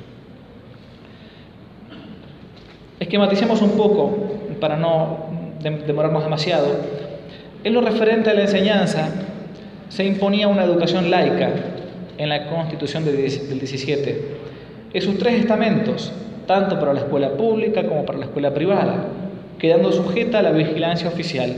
Esquematicemos un poco, para no demorarnos demasiado. En lo referente a la enseñanza, se imponía una educación laica en la Constitución del diecisiete, en sus tres estamentos, tanto para la escuela pública como para la escuela privada, quedando sujeta a la vigilancia oficial.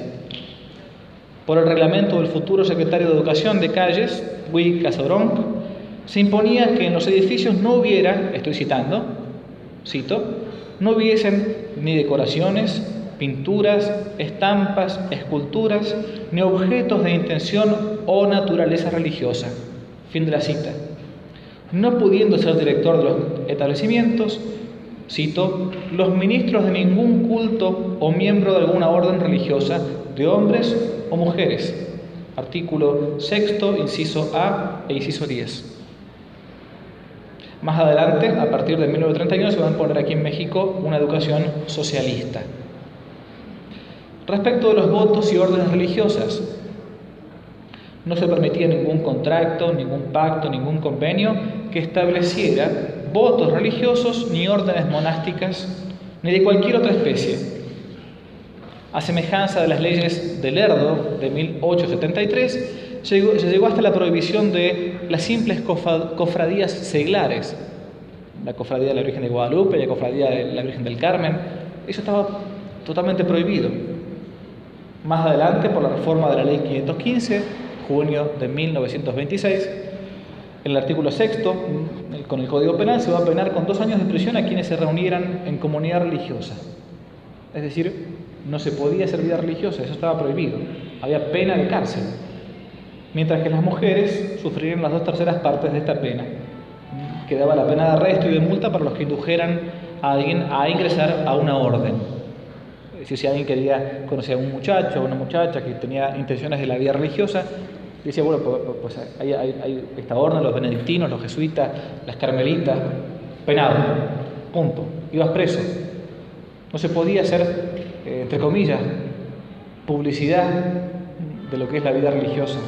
Por el reglamento del futuro secretario de Educación de Calles, Guy Casabronc, se imponía que en los edificios no hubiera, estoy citando, cito, no hubiesen ni decoraciones, pinturas, estampas, esculturas, ni objetos de intención o naturaleza religiosa. Fin de la cita. No pudiendo ser director de los establecimientos, cito, los ministros de ningún culto o miembro de alguna orden religiosa, de hombres o mujeres. Artículo sexto, inciso A e inciso diez. Más adelante, a partir de mil novecientos treinta y uno, se va a imponer aquí en México una educación socialista. Respecto de los votos y órdenes religiosas, no se permitía ningún contrato, ningún pacto, ningún convenio que estableciera votos religiosos ni órdenes monásticas, ni de cualquier otra especie. A semejanza de las leyes de Lerdo de mil ochocientos setenta y tres, se llegó, se llegó hasta la prohibición de las simples cofradías seglares, la cofradía de la Virgen de Guadalupe y la cofradía de la Virgen del Carmen. Eso estaba totalmente prohibido. Más adelante, por la reforma de la Ley quinientos quince, junio de mil novecientos veintiséis, en el artículo sexto, con el Código Penal, se va a penar con dos años de prisión a quienes se reunieran en comunidad religiosa. Es decir, no se podía hacer vida religiosa, eso estaba prohibido. Había pena de cárcel. Mientras que las mujeres sufrirían las dos terceras partes de esta pena. Quedaba la pena de arresto y de multa para los que indujeran a alguien a ingresar a una orden. Es decir, si alguien quería conocer a un muchacho o una muchacha que tenía intenciones de la vida religiosa, decía, bueno, pues, pues hay, hay, hay esta orden, los benedictinos, los jesuitas, las carmelitas, penado, punto. Ibas preso. No se podía hacer, eh, entre comillas, publicidad de lo que es la vida religiosa.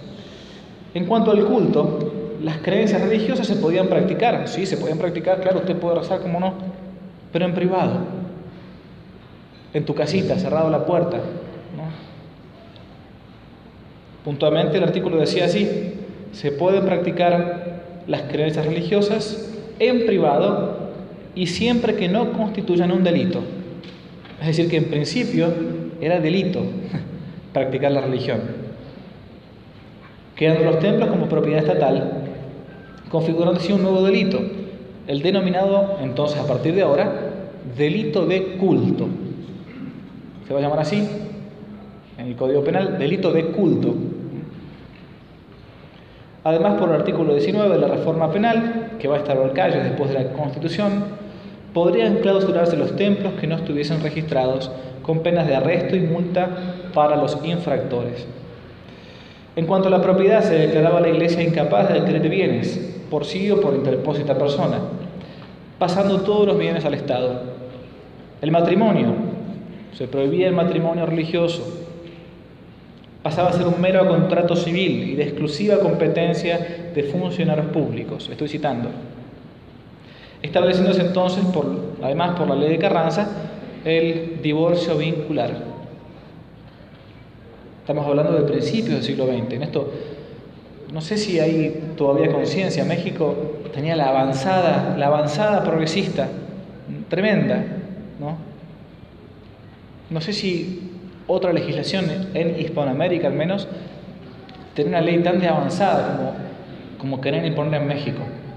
En cuanto al culto, las creencias religiosas se podían practicar, sí, se podían practicar, claro, usted puede rezar, como no, pero en privado, en tu casita, cerrado la puerta, ¿no? Puntualmente el artículo decía así: se pueden practicar las creencias religiosas en privado y siempre que no constituyan un delito. Es decir, que en principio era delito practicar la religión. Quedando los templos como propiedad estatal, configurándose un nuevo delito, el denominado entonces a partir de ahora delito de culto. Se va a llamar así en el Código Penal, delito de culto. Además, por el artículo diecinueve de la reforma penal, que va a estar Calles después de la Constitución, podrían clausurarse los templos que no estuviesen registrados, con penas de arresto y multa para los infractores. En cuanto a la propiedad, se declaraba a la Iglesia incapaz de adquirir bienes, por sí o por interpósita persona, pasando todos los bienes al Estado. El matrimonio, se prohibía el matrimonio religioso, pasaba a ser un mero contrato civil y de exclusiva competencia de funcionarios públicos, estoy citando. Estableciéndose entonces, por, además por la ley de Carranza, el divorcio vincular. Estamos hablando de principios del siglo veinte. En esto, no sé si hay todavía conciencia. México tenía la avanzada, la avanzada progresista, tremenda, ¿no? No sé si otra legislación en Hispanoamérica, al menos, tenía una ley tan de avanzada como, como querían imponer en México.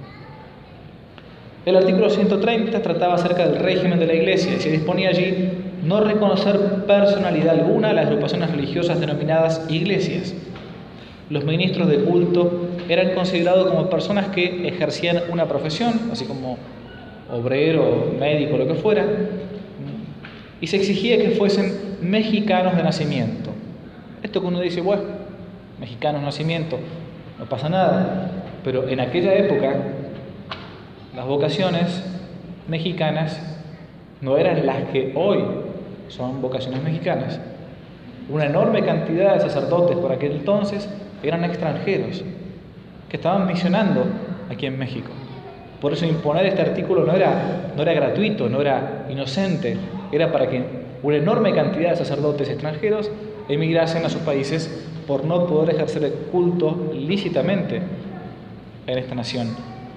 El artículo ciento treinta trataba acerca del régimen de la Iglesia y se disponía allí no reconocer personalidad alguna a las agrupaciones religiosas denominadas iglesias. Los ministros de culto eran considerados como personas que ejercían una profesión, así como obrero, médico, lo que fuera, y se exigía que fuesen mexicanos de nacimiento. Esto que uno dice, bueno, mexicanos de nacimiento, no pasa nada, pero en aquella época las vocaciones mexicanas no eran las que hoy son vocaciones mexicanas. Una enorme cantidad de sacerdotes por aquel entonces eran extranjeros que estaban misionando aquí en México. Por eso imponer este artículo no era, no era gratuito, no era inocente, era para que una enorme cantidad de sacerdotes extranjeros emigrasen a sus países por no poder ejercer el culto lícitamente en esta nación.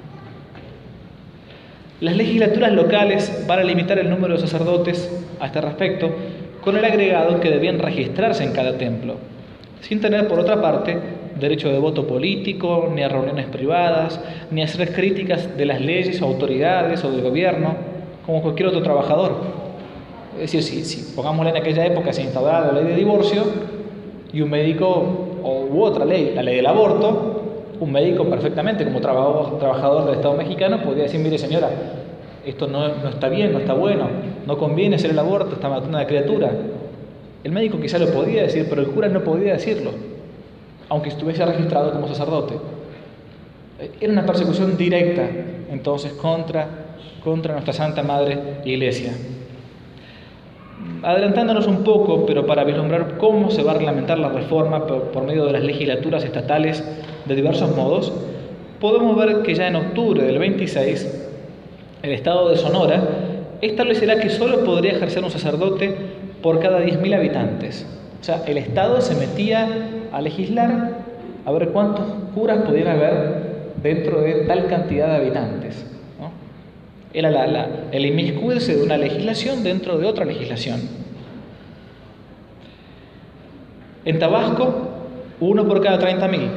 Las legislaturas locales van a limitar el número de sacerdotes a este respecto con el agregado que debían registrarse en cada templo, sin tener por otra parte derecho de voto político, ni a reuniones privadas, ni a hacer críticas de las leyes o autoridades o del gobierno, como cualquier otro trabajador. Es decir, si, si pongámosle en aquella época se instauraba la ley de divorcio y un médico, o u otra ley, la ley del aborto, un médico perfectamente como trabajador, trabajador del Estado mexicano podría decir, mire señora, esto no, no está bien, no está bueno, no conviene hacer el aborto, está matando a una criatura. El médico quizá lo podía decir, pero el cura no podía decirlo, aunque estuviese registrado como sacerdote. Era una persecución directa, entonces, contra, contra nuestra Santa Madre Iglesia. Adelantándonos un poco, pero para vislumbrar cómo se va a reglamentar la reforma por, por medio de las legislaturas estatales de diversos modos, podemos ver que ya en octubre del veintiséis, el Estado de Sonora establecerá que solo podría ejercer un sacerdote por cada diez mil habitantes. O sea, el Estado se metía a legislar a ver cuántos curas pudiera haber dentro de tal cantidad de habitantes, ¿no? Era la, la, el inmiscuirse de una legislación dentro de otra legislación. En Tabasco, uno por cada treinta mil.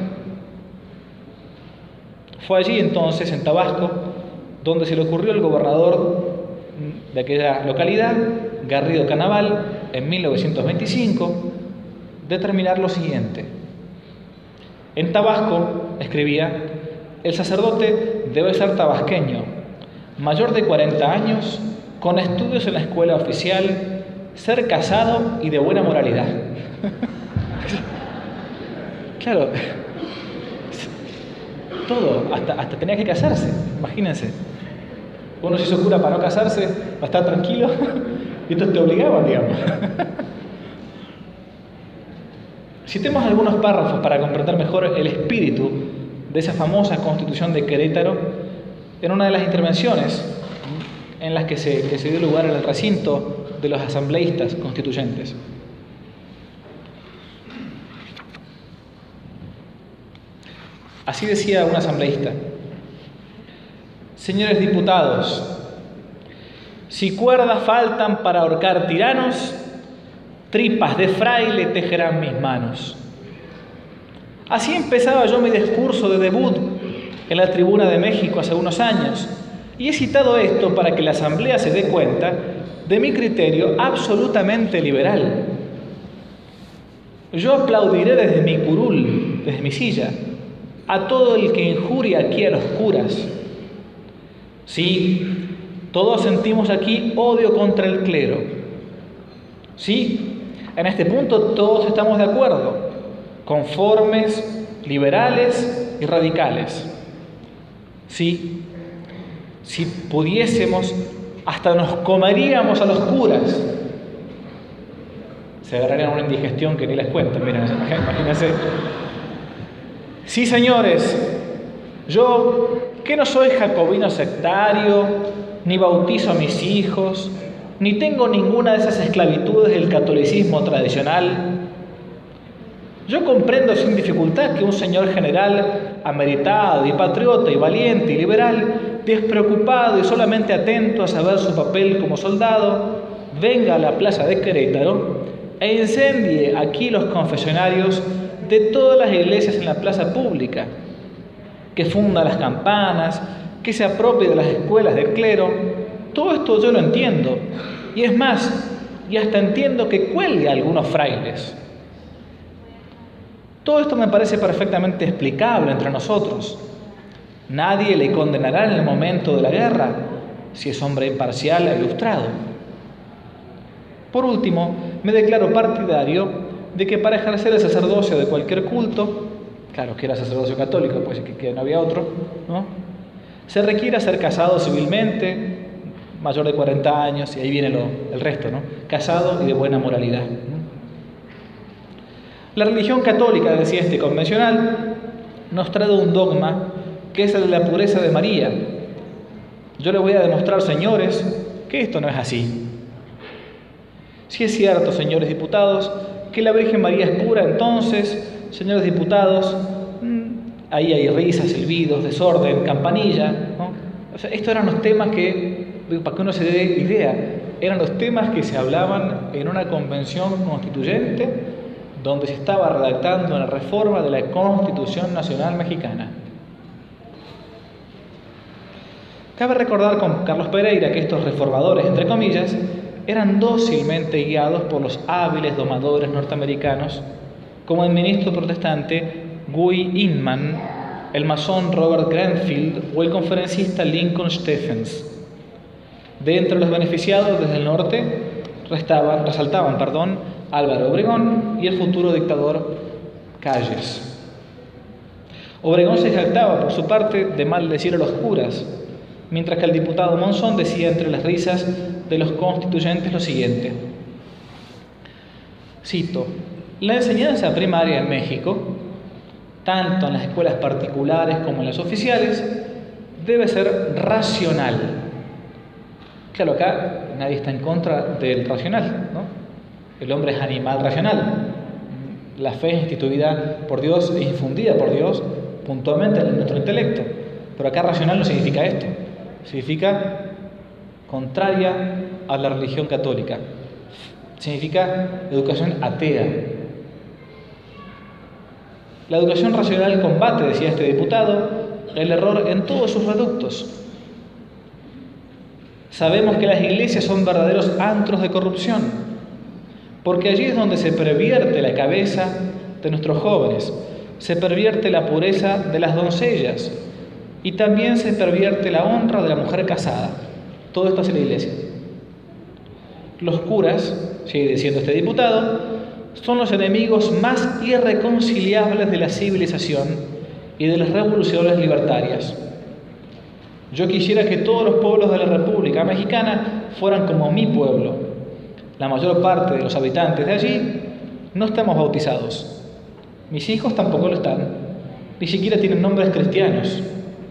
Fue allí entonces, en Tabasco, donde se le ocurrió al gobernador de aquella localidad, Garrido Canaval, en mil novecientos veinticinco, determinar lo siguiente. En Tabasco, escribía, el sacerdote debe ser tabasqueño, mayor de cuarenta años, con estudios en la escuela oficial, ser casado y de buena moralidad. Claro, todo, hasta, hasta tenía que casarse, imagínense. Uno se hizo cura para no casarse, para estar tranquilo, y estos te obligaban, digamos. Citemos algunos párrafos para comprender mejor el espíritu de esa famosa Constitución de Querétaro en una de las intervenciones en las que se, que se dio lugar en el recinto de los asambleístas constituyentes. Así decía un asambleísta: señores diputados, si cuerdas faltan para ahorcar tiranos, tripas de fraile tejerán mis manos. Así empezaba yo mi discurso de debut en la Tribuna de México hace unos años, y he citado esto para que la Asamblea se dé cuenta de mi criterio absolutamente liberal. Yo aplaudiré desde mi curul, desde mi silla, a todo el que injuria aquí a los curas. Sí, todos sentimos aquí odio contra el clero. Sí, en este punto todos estamos de acuerdo, conformes, liberales y radicales. Sí, si pudiésemos, hasta nos comeríamos a los curas. Se agarrarían una indigestión que ni les cuento, miren, imagínense. Sí, señores, yo que no soy jacobino sectario, ni bautizo a mis hijos, ni tengo ninguna de esas esclavitudes del catolicismo tradicional. Yo comprendo sin dificultad que un señor general ameritado y patriota y valiente y liberal, despreocupado y solamente atento a saber su papel como soldado, venga a la plaza de Querétaro e incendie aquí los confesionarios de todas las iglesias en la plaza pública, que funda las campanas, que se apropie de las escuelas del clero. Todo esto yo lo entiendo, y es más, y hasta entiendo que cuelgue a algunos frailes. Todo esto me parece perfectamente explicable entre nosotros. Nadie le condenará en el momento de la guerra si es hombre imparcial e ilustrado. Por último, me declaro partidario de que para ejercer el sacerdocio de cualquier culto, claro que era sacerdocio católico, pues que, que no había otro, ¿no?, se requiere ser casado civilmente, mayor de cuarenta años, y ahí viene lo, el resto, ¿no?, casado y de buena moralidad. La religión católica, decía este convencional, nos trae un dogma que es el de la pureza de María, Yo les voy a demostrar, señores, que esto no es así. Si es cierto, señores diputados, que la Virgen María es pura, entonces, señores diputados, ahí hay risas, silbidos, desorden, campanilla, ¿no? O sea, estos eran los temas que, para que uno se dé idea, eran los temas que se hablaban en una convención constituyente donde se estaba redactando una reforma de la Constitución Nacional Mexicana. Cabe recordar con Carlos Pereira que estos reformadores, entre comillas, eran dócilmente guiados por los hábiles domadores norteamericanos, como el ministro protestante Guy Inman, el masón Robert Granfield o el conferencista Lincoln Stephens. De entre los beneficiados desde el norte restaban, resaltaban perdón, Álvaro Obregón y el futuro dictador Calles. Obregón se jactaba, por su parte, de maldecir a los curas, mientras que el diputado Monzón decía entre las risas de los constituyentes lo siguiente. Cito: la enseñanza primaria en México, tanto en las escuelas particulares como en las oficiales, debe ser racional. Claro, acá nadie está en contra del racional, ¿no? El hombre es animal racional. La fe es instituida por Dios, es infundida por Dios puntualmente en nuestro intelecto. Pero acá racional no significa esto. Significa contraria a la religión católica. Significa educación atea. La educación racional combate, decía este diputado, el error en todos sus reductos. Sabemos que las iglesias son verdaderos antros de corrupción, porque allí es donde se pervierte la cabeza de nuestros jóvenes, se pervierte la pureza de las doncellas y también se pervierte la honra de la mujer casada. Todo esto hace la iglesia. Los curas, sigue diciendo este diputado, son los enemigos más irreconciliables de la civilización y de las revoluciones libertarias. Yo quisiera que todos los pueblos de la República Mexicana fueran como mi pueblo. La mayor parte de los habitantes de allí no estamos bautizados. Mis hijos tampoco lo están. Ni siquiera tienen nombres cristianos.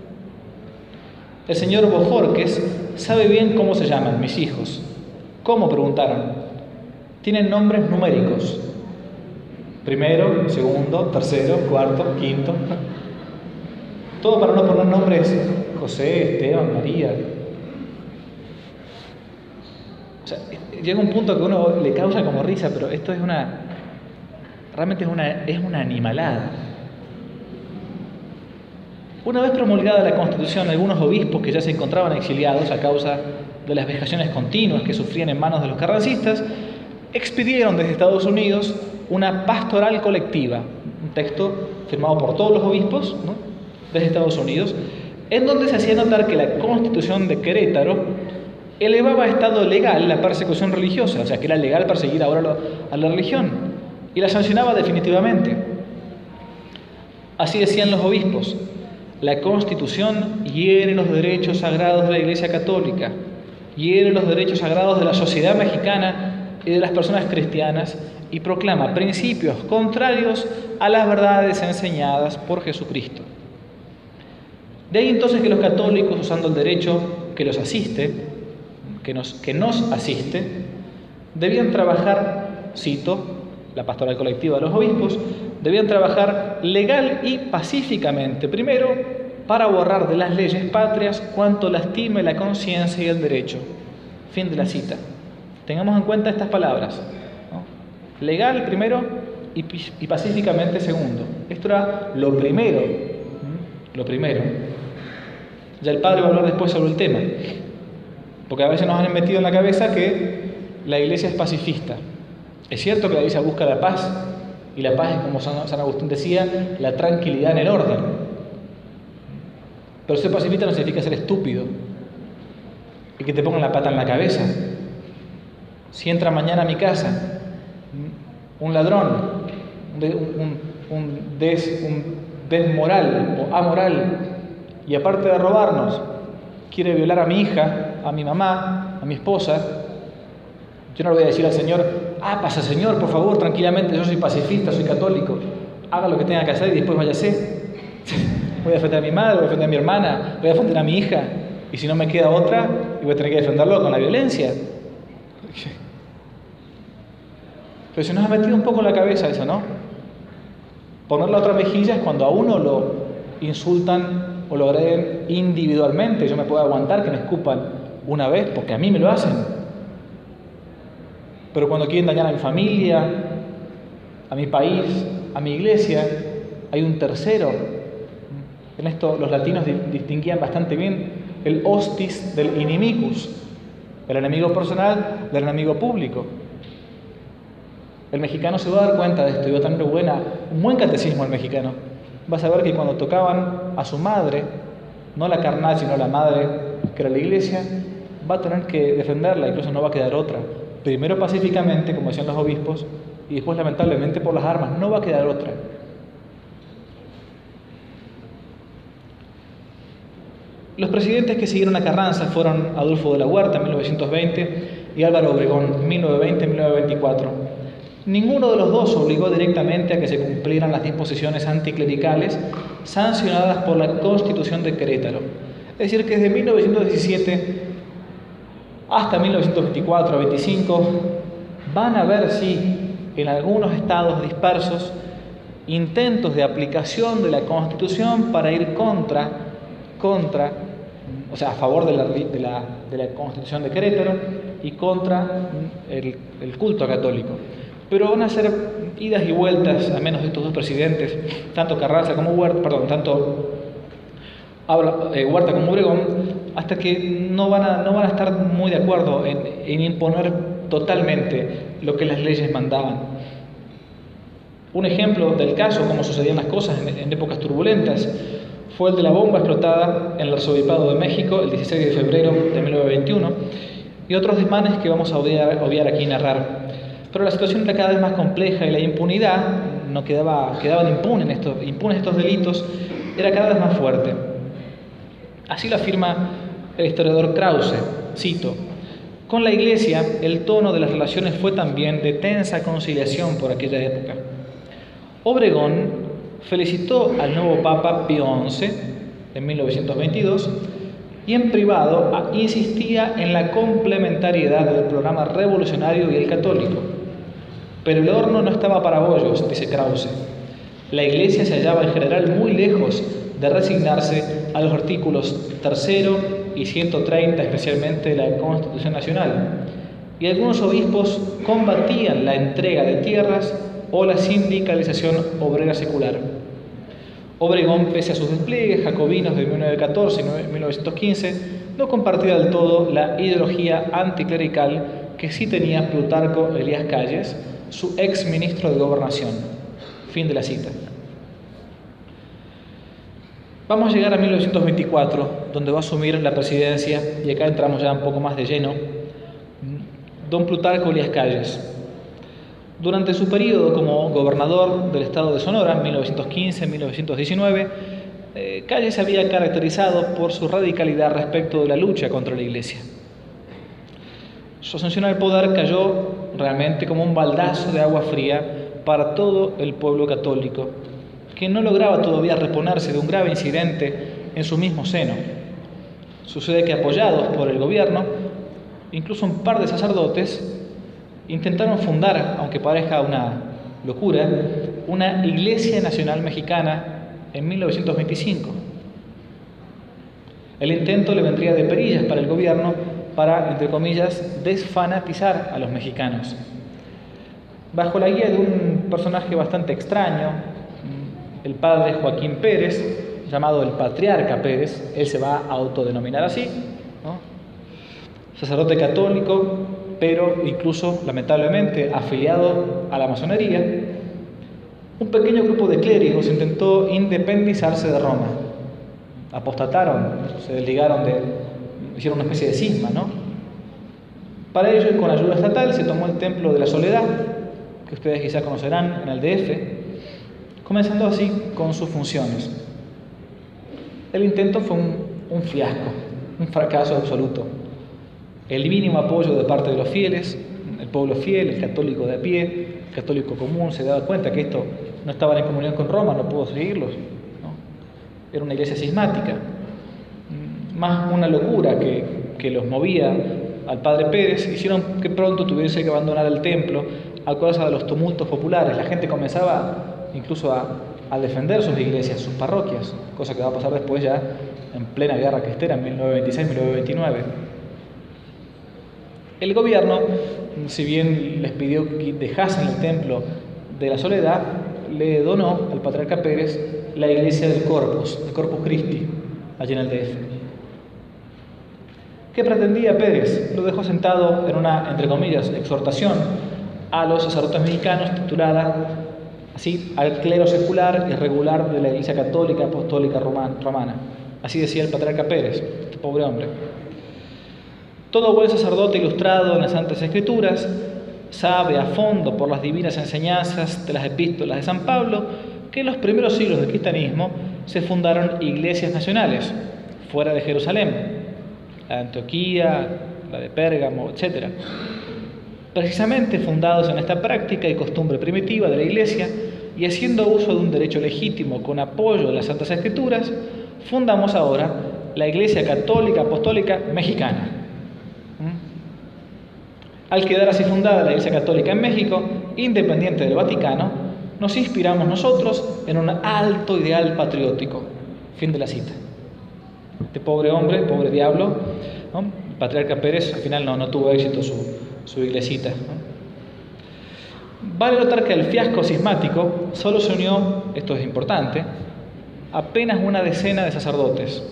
El señor Bojorquez sabe bien cómo se llaman mis hijos. ¿Cómo?, preguntaron. Tienen nombres numéricos. Primero, segundo, tercero, cuarto, quinto. Todo para no poner nombres José, Esteban, María. O sea, llega un punto que uno le causa como risa, pero esto es una... Realmente es una, es una animalada. Una vez promulgada la Constitución, algunos obispos que ya se encontraban exiliados a causa de las vejaciones continuas que sufrían en manos de los carrancistas, expidieron desde Estados Unidos una pastoral colectiva, un texto firmado por todos los obispos, ¿no?, desde Estados Unidos, en donde se hacía notar que la Constitución de Querétaro elevaba a estado legal la persecución religiosa, o sea, que era legal perseguir ahora a la religión, y la sancionaba definitivamente. Así decían los obispos: la Constitución hiere los derechos sagrados de la Iglesia Católica, hiere los derechos sagrados de la sociedad mexicana y de las personas cristianas, y proclama principios contrarios a las verdades enseñadas por Jesucristo. De ahí entonces que los católicos, usando el derecho que los asiste, que nos, que nos asiste, debían trabajar, cito, la pastoral colectiva de los obispos, debían trabajar legal y pacíficamente, primero, para borrar de las leyes patrias cuanto lastime la conciencia y el derecho. Fin de la cita. Tengamos en cuenta estas palabras, ¿no? Legal primero y, y pacíficamente segundo. Esto era lo primero, ¿no? Lo primero. Ya el padre va a hablar después sobre el tema, porque a veces nos han metido en la cabeza que la iglesia es pacifista. Es cierto que la iglesia busca la paz, y la paz es, como San Agustín decía, la tranquilidad en el orden. Pero ser pacifista no significa ser estúpido y que te pongan la pata en la cabeza. Si entra mañana a mi casa un ladrón, un, un, un, des, un desmoral o amoral, y aparte de robarnos, quiere violar a mi hija, a mi mamá, a mi esposa, yo no le voy a decir al Señor: ah, pasa Señor, por favor, tranquilamente, yo soy pacifista, soy católico, haga lo que tenga que hacer y después váyase. Voy a defender a mi madre, voy a defender a mi hermana, voy a defender a mi hija. Y si no me queda otra, voy a tener que defenderlo con la violencia. Pero se nos ha metido un poco en la cabeza eso, ¿no? Poner la otra mejilla es cuando a uno lo insultan o lo agreden individualmente. Yo me puedo aguantar que me escupan una vez porque a mí me lo hacen. Pero cuando quieren dañar a mi familia, a mi país, a mi iglesia, hay un tercero. En esto los latinos distinguían bastante bien el hostis del inimicus, el enemigo personal del enemigo público. El mexicano se va a dar cuenta de esto y va a tener buena, un buen catecismo el mexicano. Va a saber que cuando tocaban a su madre, no la carnal, sino la madre, que era la iglesia, va a tener que defenderla, incluso no va a quedar otra. Primero pacíficamente, como decían los obispos, y después lamentablemente por las armas, no va a quedar otra. Los presidentes que siguieron a Carranza fueron Adolfo de la Huerta en mil novecientos veinte y Álvaro Obregón mil novecientos veinte a mil novecientos veinticuatro. Ninguno de los dos obligó directamente a que se cumplieran las disposiciones anticlericales sancionadas por la Constitución de Querétaro. Es decir, que desde mil novecientos diecisiete hasta mil novecientos veinticuatro a veinticinco van a ver si en algunos estados dispersos intentos de aplicación de la Constitución para ir contra, contra, o sea, a favor de la, de la, de la Constitución de Querétaro y contra el, el culto católico. Pero van a ser idas y vueltas, al menos de estos dos presidentes, tanto Carranza como Huerta, perdón, tanto Huerta como Obregón, hasta que no van a, no van a estar muy de acuerdo en, en imponer totalmente lo que las leyes mandaban. Un ejemplo del caso, cómo sucedían las cosas en, en épocas turbulentas, fue el de la bomba explotada en el Arzobispado de México el dieciséis de febrero de mil novecientos veintiuno y otros desmanes que vamos a obviar, obviar aquí y narrar. Pero la situación era cada vez más compleja y la impunidad, no quedaba, quedaban impunes estos, impunes estos delitos, era cada vez más fuerte. Así lo afirma el historiador Krause, cito: con la Iglesia el tono de las relaciones fue también de tensa conciliación por aquella época. Obregón felicitó al nuevo Papa Pío once en mil novecientos veintidós y en privado insistía en la complementariedad del programa revolucionario y el católico. Pero el horno no estaba para bollos, dice Krause. La Iglesia se hallaba en general muy lejos de resignarse a los artículos tercero y ciento treinta, especialmente de la Constitución Nacional, y algunos obispos combatían la entrega de tierras o la sindicalización obrera secular. Obregón, pese a sus despliegues jacobinos de mil novecientos catorce y mil novecientos quince, no compartía del todo la ideología anticlerical que sí tenía Plutarco Elías Calles, su ex ministro de Gobernación. Fin de la cita. Vamos a llegar a mil novecientos veinticuatro, donde va a asumir la presidencia, y acá entramos ya un poco más de lleno, don Plutarco Elías Calles. Durante su periodo como gobernador del estado de Sonora, mil novecientos quince a mil novecientos diecinueve, eh, Calles se había caracterizado por su radicalidad respecto de la lucha contra la Iglesia. Su ascensión al poder cayó realmente como un baldazo de agua fría para todo el pueblo católico, que no lograba todavía reponerse de un grave incidente en su mismo seno. Sucede que, apoyados por el gobierno, incluso un par de sacerdotes intentaron fundar, aunque parezca una locura, una Iglesia Nacional Mexicana en mil novecientos veinticinco. El intento le vendría de perillas para el gobierno para, entre comillas, desfanatizar a los mexicanos. Bajo la guía de un personaje bastante extraño, el padre Joaquín Pérez, llamado el Patriarca Pérez, él se va a autodenominar así, ¿no? Sacerdote católico, pero incluso, lamentablemente, afiliado a la masonería, un pequeño grupo de clérigos intentó independizarse de Roma. Apostataron, se desligaron de... hicieron una especie de cisma, ¿no? Para ello, con ayuda estatal, se tomó el Templo de la Soledad, que ustedes quizá conocerán en el D F, comenzando así con sus funciones. El intento fue un, un fiasco, un fracaso absoluto. El mínimo apoyo de parte de los fieles, el pueblo fiel, el católico de a pie, el católico común, se daba cuenta que esto no estaba en comunión con Roma, no pudo seguirlos, ¿no? Era una iglesia cismática. más una locura que, que los movía al padre Pérez, hicieron que pronto tuviese que abandonar el templo a causa de los tumultos populares. La gente comenzaba incluso a, a defender sus iglesias, sus parroquias, cosa que va a pasar después ya en plena guerra cristera en mil novecientos veintiséis mil novecientos veintinueve. El gobierno, si bien les pidió que dejasen el templo de la Soledad, le donó al patriarca Pérez la iglesia del Corpus, el Corpus Christi, allí en el D F. ¿Qué pretendía Pérez? Lo dejó sentado en una, entre comillas, exhortación a los sacerdotes mexicanos titulada así, al clero secular y regular de la Iglesia Católica Apostólica Romana. Así decía el patriarca Pérez, este pobre hombre. Todo buen sacerdote ilustrado en las Santas Escrituras sabe a fondo por las divinas enseñanzas de las epístolas de San Pablo que en los primeros siglos del cristianismo se fundaron iglesias nacionales fuera de Jerusalén, la de Antioquía, la de Pérgamo, etcétera. Precisamente fundados en esta práctica y costumbre primitiva de la Iglesia y haciendo uso de un derecho legítimo con apoyo de las Santas Escrituras, fundamos ahora la Iglesia Católica Apostólica Mexicana. Al quedar así fundada la Iglesia Católica en México, independiente del Vaticano, nos inspiramos nosotros en un alto ideal patriótico. Fin de la cita. Este pobre hombre, pobre diablo, ¿no? El patriarca Pérez, al final no, no tuvo éxito su, su iglesita, ¿no? Vale notar que al fiasco cismático solo se unió, esto es importante, apenas una decena de sacerdotes.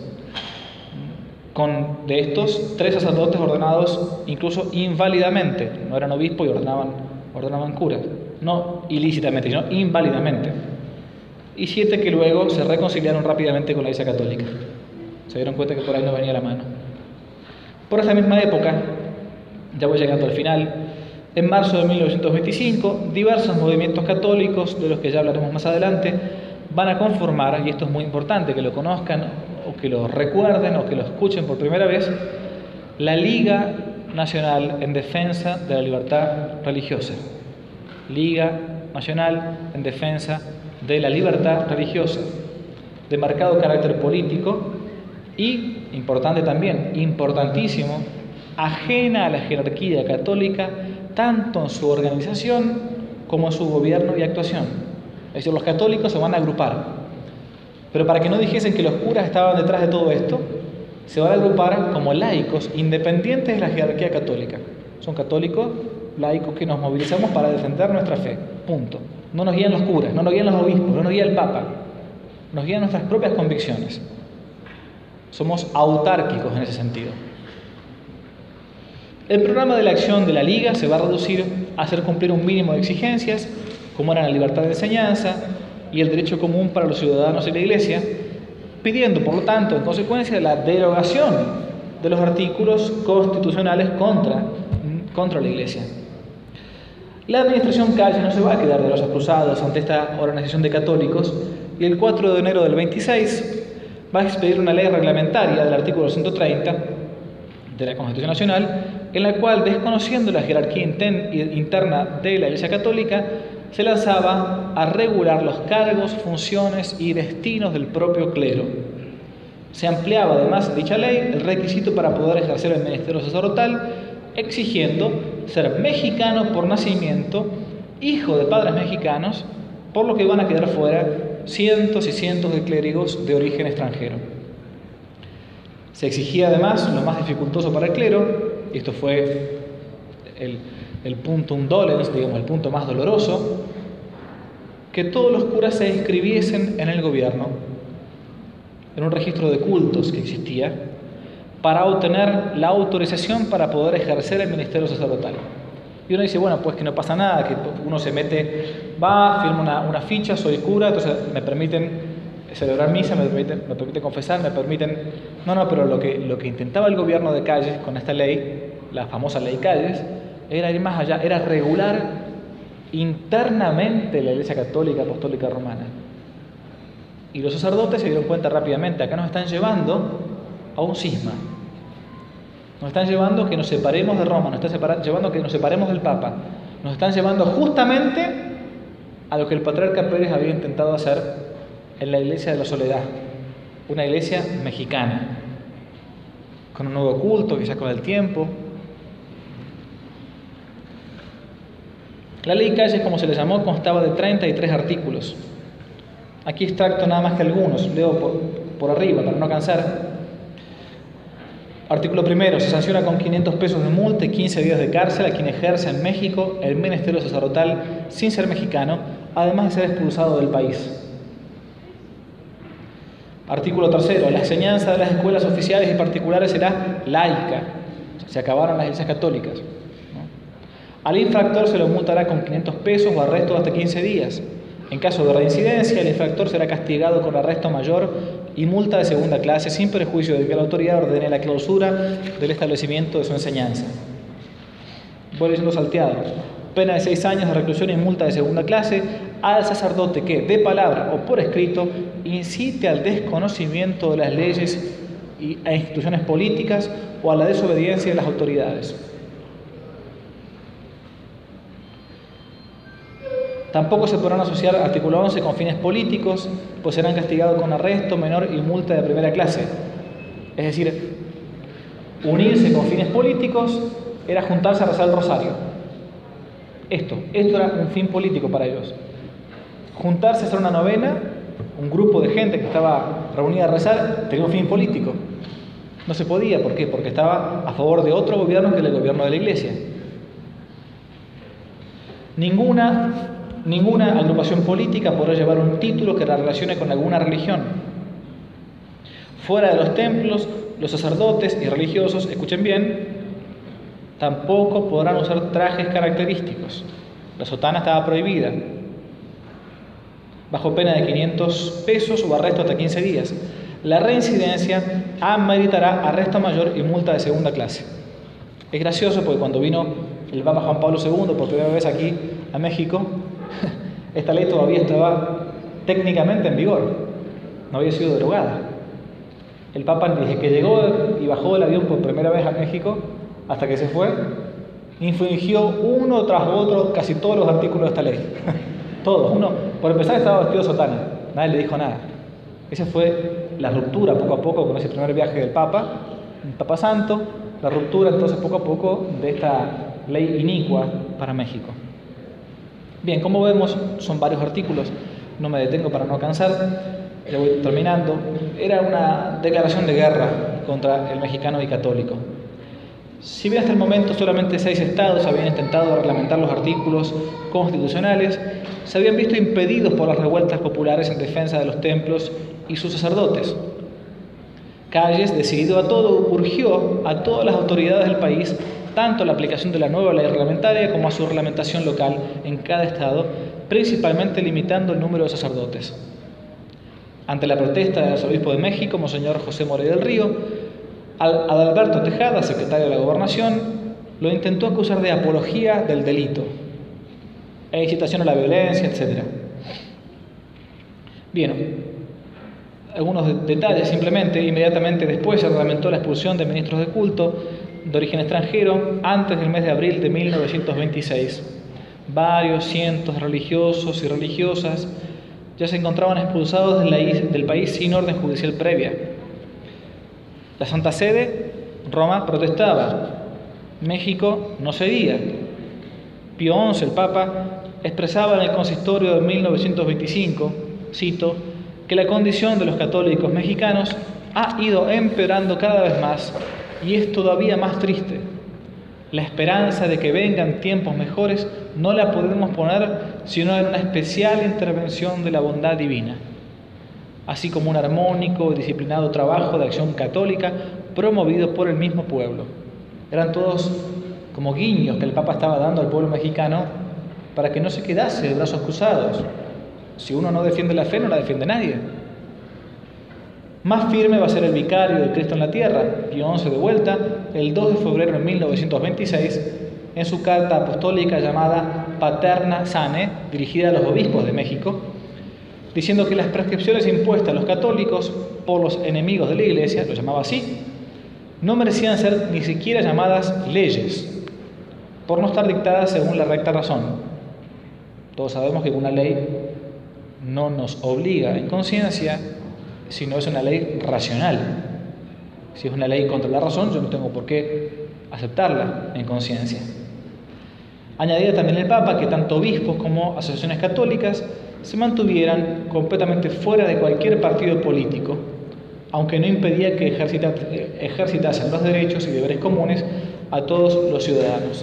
Con de estos, tres sacerdotes ordenados incluso inválidamente, no eran obispos y ordenaban, ordenaban curas, no ilícitamente, sino inválidamente. Y siete que luego se reconciliaron rápidamente con la Iglesia Católica. Se dieron cuenta que por ahí no venía la mano. Por esa misma época, ya voy llegando al final, en marzo de mil novecientos veinticinco, diversos movimientos católicos, de los que ya hablaremos más adelante, van a conformar, y esto es muy importante que lo conozcan, o que lo recuerden, o que lo escuchen por primera vez, la Liga Nacional en Defensa de la Libertad Religiosa. Liga Nacional en Defensa de la Libertad Religiosa, de marcado carácter político y, importante también, importantísimo, ajena a la jerarquía católica, tanto en su organización como en su gobierno y actuación. Es decir, los católicos se van a agrupar. Pero para que no dijesen que los curas estaban detrás de todo esto, se van a agrupar como laicos independientes de la jerarquía católica. Son católicos, laicos que nos movilizamos para defender nuestra fe. Punto. No nos guían los curas, no nos guían los obispos, no nos guía el Papa. Nos guían nuestras propias convicciones. Somos autárquicos en ese sentido. El programa de la acción de la Liga se va a reducir a hacer cumplir un mínimo de exigencias, como eran la libertad de enseñanza y el derecho común para los ciudadanos y la Iglesia, pidiendo, por lo tanto, en consecuencia, la derogación de los artículos constitucionales contra, contra la Iglesia. La administración Calle no se va a quedar de brazos cruzados ante esta organización de católicos y el cuatro de enero del veintiséis va a expedir una ley reglamentaria del artículo ciento treinta de la Constitución Nacional, en la cual, desconociendo la jerarquía interna de la Iglesia Católica, se lanzaba a regular los cargos, funciones y destinos del propio clero. Se ampliaba además dicha ley el requisito para poder ejercer el ministerio sacerdotal, exigiendo ser mexicano por nacimiento, hijo de padres mexicanos, por lo que van a quedar fuera cientos y cientos de clérigos de origen extranjero. Se exigía además, lo más dificultoso para el clero, y esto fue el, el puntum dolens, digamos, el punto más doloroso, que todos los curas se inscribiesen en el gobierno, en un registro de cultos que existía, para obtener la autorización para poder ejercer el ministerio sacerdotal. Y uno dice, bueno, pues que no pasa nada, que uno se mete, va, firma una, una ficha, soy cura, entonces me permiten celebrar misa, me permiten, me permiten confesar, me permiten... No, no, pero lo que, lo que intentaba el gobierno de Calles con esta ley, la famosa ley Calles, era ir más allá, era regular internamente la Iglesia Católica Apostólica Romana. Y los sacerdotes se dieron cuenta rápidamente, acá nos están llevando a un cisma. Nos están llevando a que nos separemos de Roma, nos están llevando a que nos separemos del Papa. Nos están llevando justamente a lo que el patriarca Pérez había intentado hacer en la Iglesia de la Soledad, una iglesia mexicana. con un nuevo culto, quizás con el tiempo. La ley Calles, como se le llamó, constaba de treinta y tres artículos. Aquí extracto nada más que algunos, leo por, por arriba para no cansar. Artículo primero, se sanciona con quinientos pesos de multa y quince días de cárcel a quien ejerce en México el ministerio sacerdotal sin ser mexicano, además de ser expulsado del país. Artículo tercero, la enseñanza de las escuelas oficiales y particulares será laica. Se acabaron las iglesias católicas. Al infractor se lo multará con quinientos pesos o arresto hasta quince días. En caso de reincidencia, el infractor será castigado con arresto mayor y multa de segunda clase, sin perjuicio de que la autoridad ordene la clausura del establecimiento de su enseñanza. Voy leyendo salteado. Pena de seis años de reclusión y multa de segunda clase al sacerdote que, de palabra o por escrito, incite al desconocimiento de las leyes e instituciones políticas o a la desobediencia de las autoridades. Tampoco se podrán asociar artículo once con fines políticos, pues serán castigados con arresto menor y multa de primera clase. Es decir, unirse con fines políticos era juntarse a rezar el rosario. Esto, esto era un fin político para ellos. Juntarse a hacer una novena, un grupo de gente que estaba reunida a rezar, tenía un fin político. No se podía, ¿por qué? Porque estaba a favor de otro gobierno que el gobierno de la Iglesia. Ninguna Ninguna agrupación política podrá llevar un título que la relacione con alguna religión. Fuera de los templos, los sacerdotes y religiosos, escuchen bien, tampoco podrán usar trajes característicos. La sotana estaba prohibida, bajo pena de quinientos pesos o arresto hasta quince días. La reincidencia ameritará arresto mayor y multa de segunda clase. Es gracioso porque cuando vino el Papa Juan Pablo segundo por primera vez aquí a México, esta ley todavía estaba técnicamente en vigor, no había sido derogada. El Papa, desde que llegó y bajó del avión por primera vez a México hasta que se fue, infringió uno tras otro casi todos los artículos de esta ley. Todos. Uno, por empezar, estaba vestido de sotana, nadie le dijo nada. Esa fue la ruptura poco a poco con ese primer viaje del Papa, el Papa Santo, la ruptura entonces poco a poco de esta ley inicua para México. Bien, como vemos, son varios artículos, no me detengo para no cansar, ya voy terminando. Era una declaración de guerra contra el mexicano y católico. Si bien hasta el momento solamente seis estados habían intentado reglamentar los artículos constitucionales, se habían visto impedidos por las revueltas populares en defensa de los templos y sus sacerdotes. Calles, decidido a todo, urgió a todas las autoridades del país tanto la aplicación de la nueva ley reglamentaria como a su reglamentación local en cada estado, principalmente limitando el número de sacerdotes. Ante la protesta del arzobispo de México, Monseñor José Moreira del Río, Adalberto Tejada, secretario de la Gobernación, lo intentó acusar de apología del delito e incitación a la violencia, etcétera. Bien, algunos detalles simplemente. Inmediatamente después se reglamentó la expulsión de ministros de culto de origen extranjero antes del mes de abril de mil novecientos veintiséis. Varios cientos de religiosos y religiosas ya se encontraban expulsados de la, del país sin orden judicial previa. La Santa Sede, Roma, protestaba. México no cedía. Pío once, el Papa, expresaba en el consistorio de mil novecientos veinticinco, cito, que la condición de los católicos mexicanos ha ido empeorando cada vez más y es todavía más triste. La esperanza de que vengan tiempos mejores no la podemos poner sino en una especial intervención de la bondad divina, así como un armónico y disciplinado trabajo de acción católica promovido por el mismo pueblo. Eran todos como guiños que el Papa estaba dando al pueblo mexicano para que no se quedase de brazos cruzados. Si uno no defiende la fe, no la defiende nadie. Más firme va a ser el vicario de Cristo en la tierra, Pío once de vuelta, el dos de febrero de mil novecientos veintiséis, en su carta apostólica llamada Paterna Sane, dirigida a los obispos de México, diciendo que las prescripciones impuestas a los católicos por los enemigos de la Iglesia, lo llamaba así, no merecían ser ni siquiera llamadas leyes, por no estar dictadas según la recta razón. Todos sabemos que una ley no nos obliga en conciencia, sino es una ley racional. Si es una ley contra la razón, yo no tengo por qué aceptarla en conciencia. Añadía también el Papa que tanto obispos como asociaciones católicas se mantuvieran completamente fuera de cualquier partido político, aunque no impedía que ejercitasen los derechos y deberes comunes a todos los ciudadanos.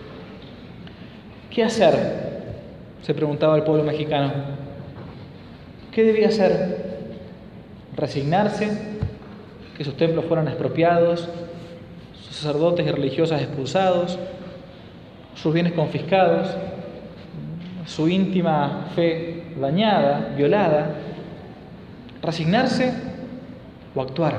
¿Qué hacer?, se preguntaba el pueblo mexicano. ¿Qué debía hacer? ¿Resignarse? ¿Que sus templos fueran expropiados? ¿Sus sacerdotes y religiosas expulsados? ¿Sus bienes confiscados? ¿Su íntima fe dañada, violada? ¿Resignarse o actuar?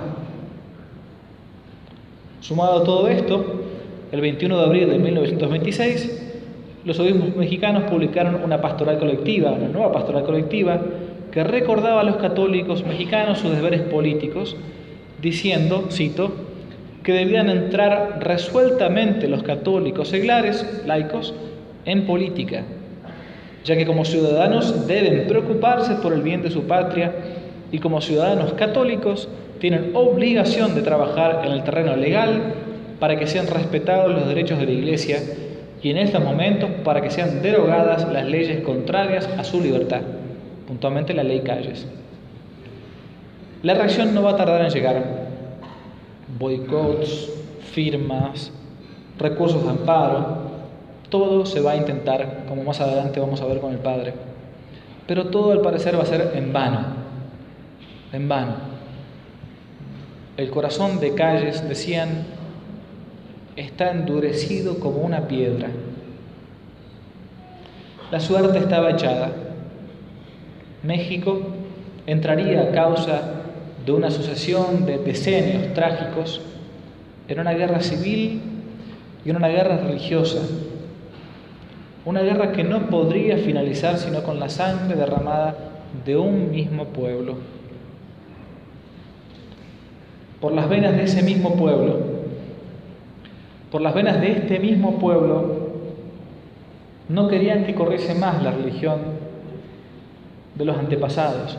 Sumado a todo esto, el veintiuno de abril de mil novecientos veintiséis, los obispos mexicanos publicaron una pastoral colectiva, una nueva pastoral colectiva, que recordaba a los católicos mexicanos sus deberes políticos, diciendo, cito, que debían entrar resueltamente los católicos seglares, laicos, en política, ya que como ciudadanos deben preocuparse por el bien de su patria y como ciudadanos católicos tienen obligación de trabajar en el terreno legal para que sean respetados los derechos de la Iglesia y en estos momentos para que sean derogadas las leyes contrarias a su libertad, puntualmente la ley Calles. La reacción no va a tardar en llegar. Boicots, firmas, recursos de amparo, todo se va a intentar, como más adelante vamos a ver con el Padre. Pero todo al parecer va a ser en vano, en vano. El corazón de Calles, decían, está endurecido como una piedra. La suerte estaba echada. México entraría a causa de una sucesión de decenios trágicos en una guerra civil y en una guerra religiosa. Una guerra que no podría finalizar sino con la sangre derramada de un mismo pueblo. Por las venas de ese mismo pueblo, por las venas de este mismo pueblo, no querían que corriese más la religión de los antepasados,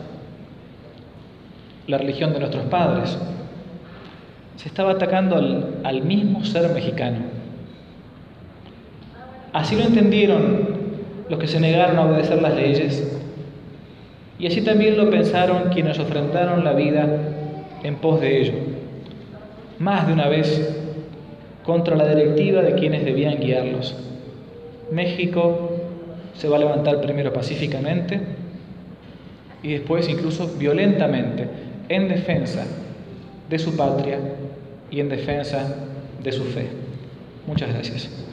la religión de nuestros padres. Se estaba atacando al, al mismo ser mexicano. Así lo entendieron los que se negaron a obedecer las leyes, y así también lo pensaron quienes ofrendaron la vida en pos de ello, más de una vez contra la directiva de quienes debían guiarlos. México se va a levantar primero pacíficamente y después incluso violentamente en defensa de su patria y en defensa de su fe. Muchas gracias.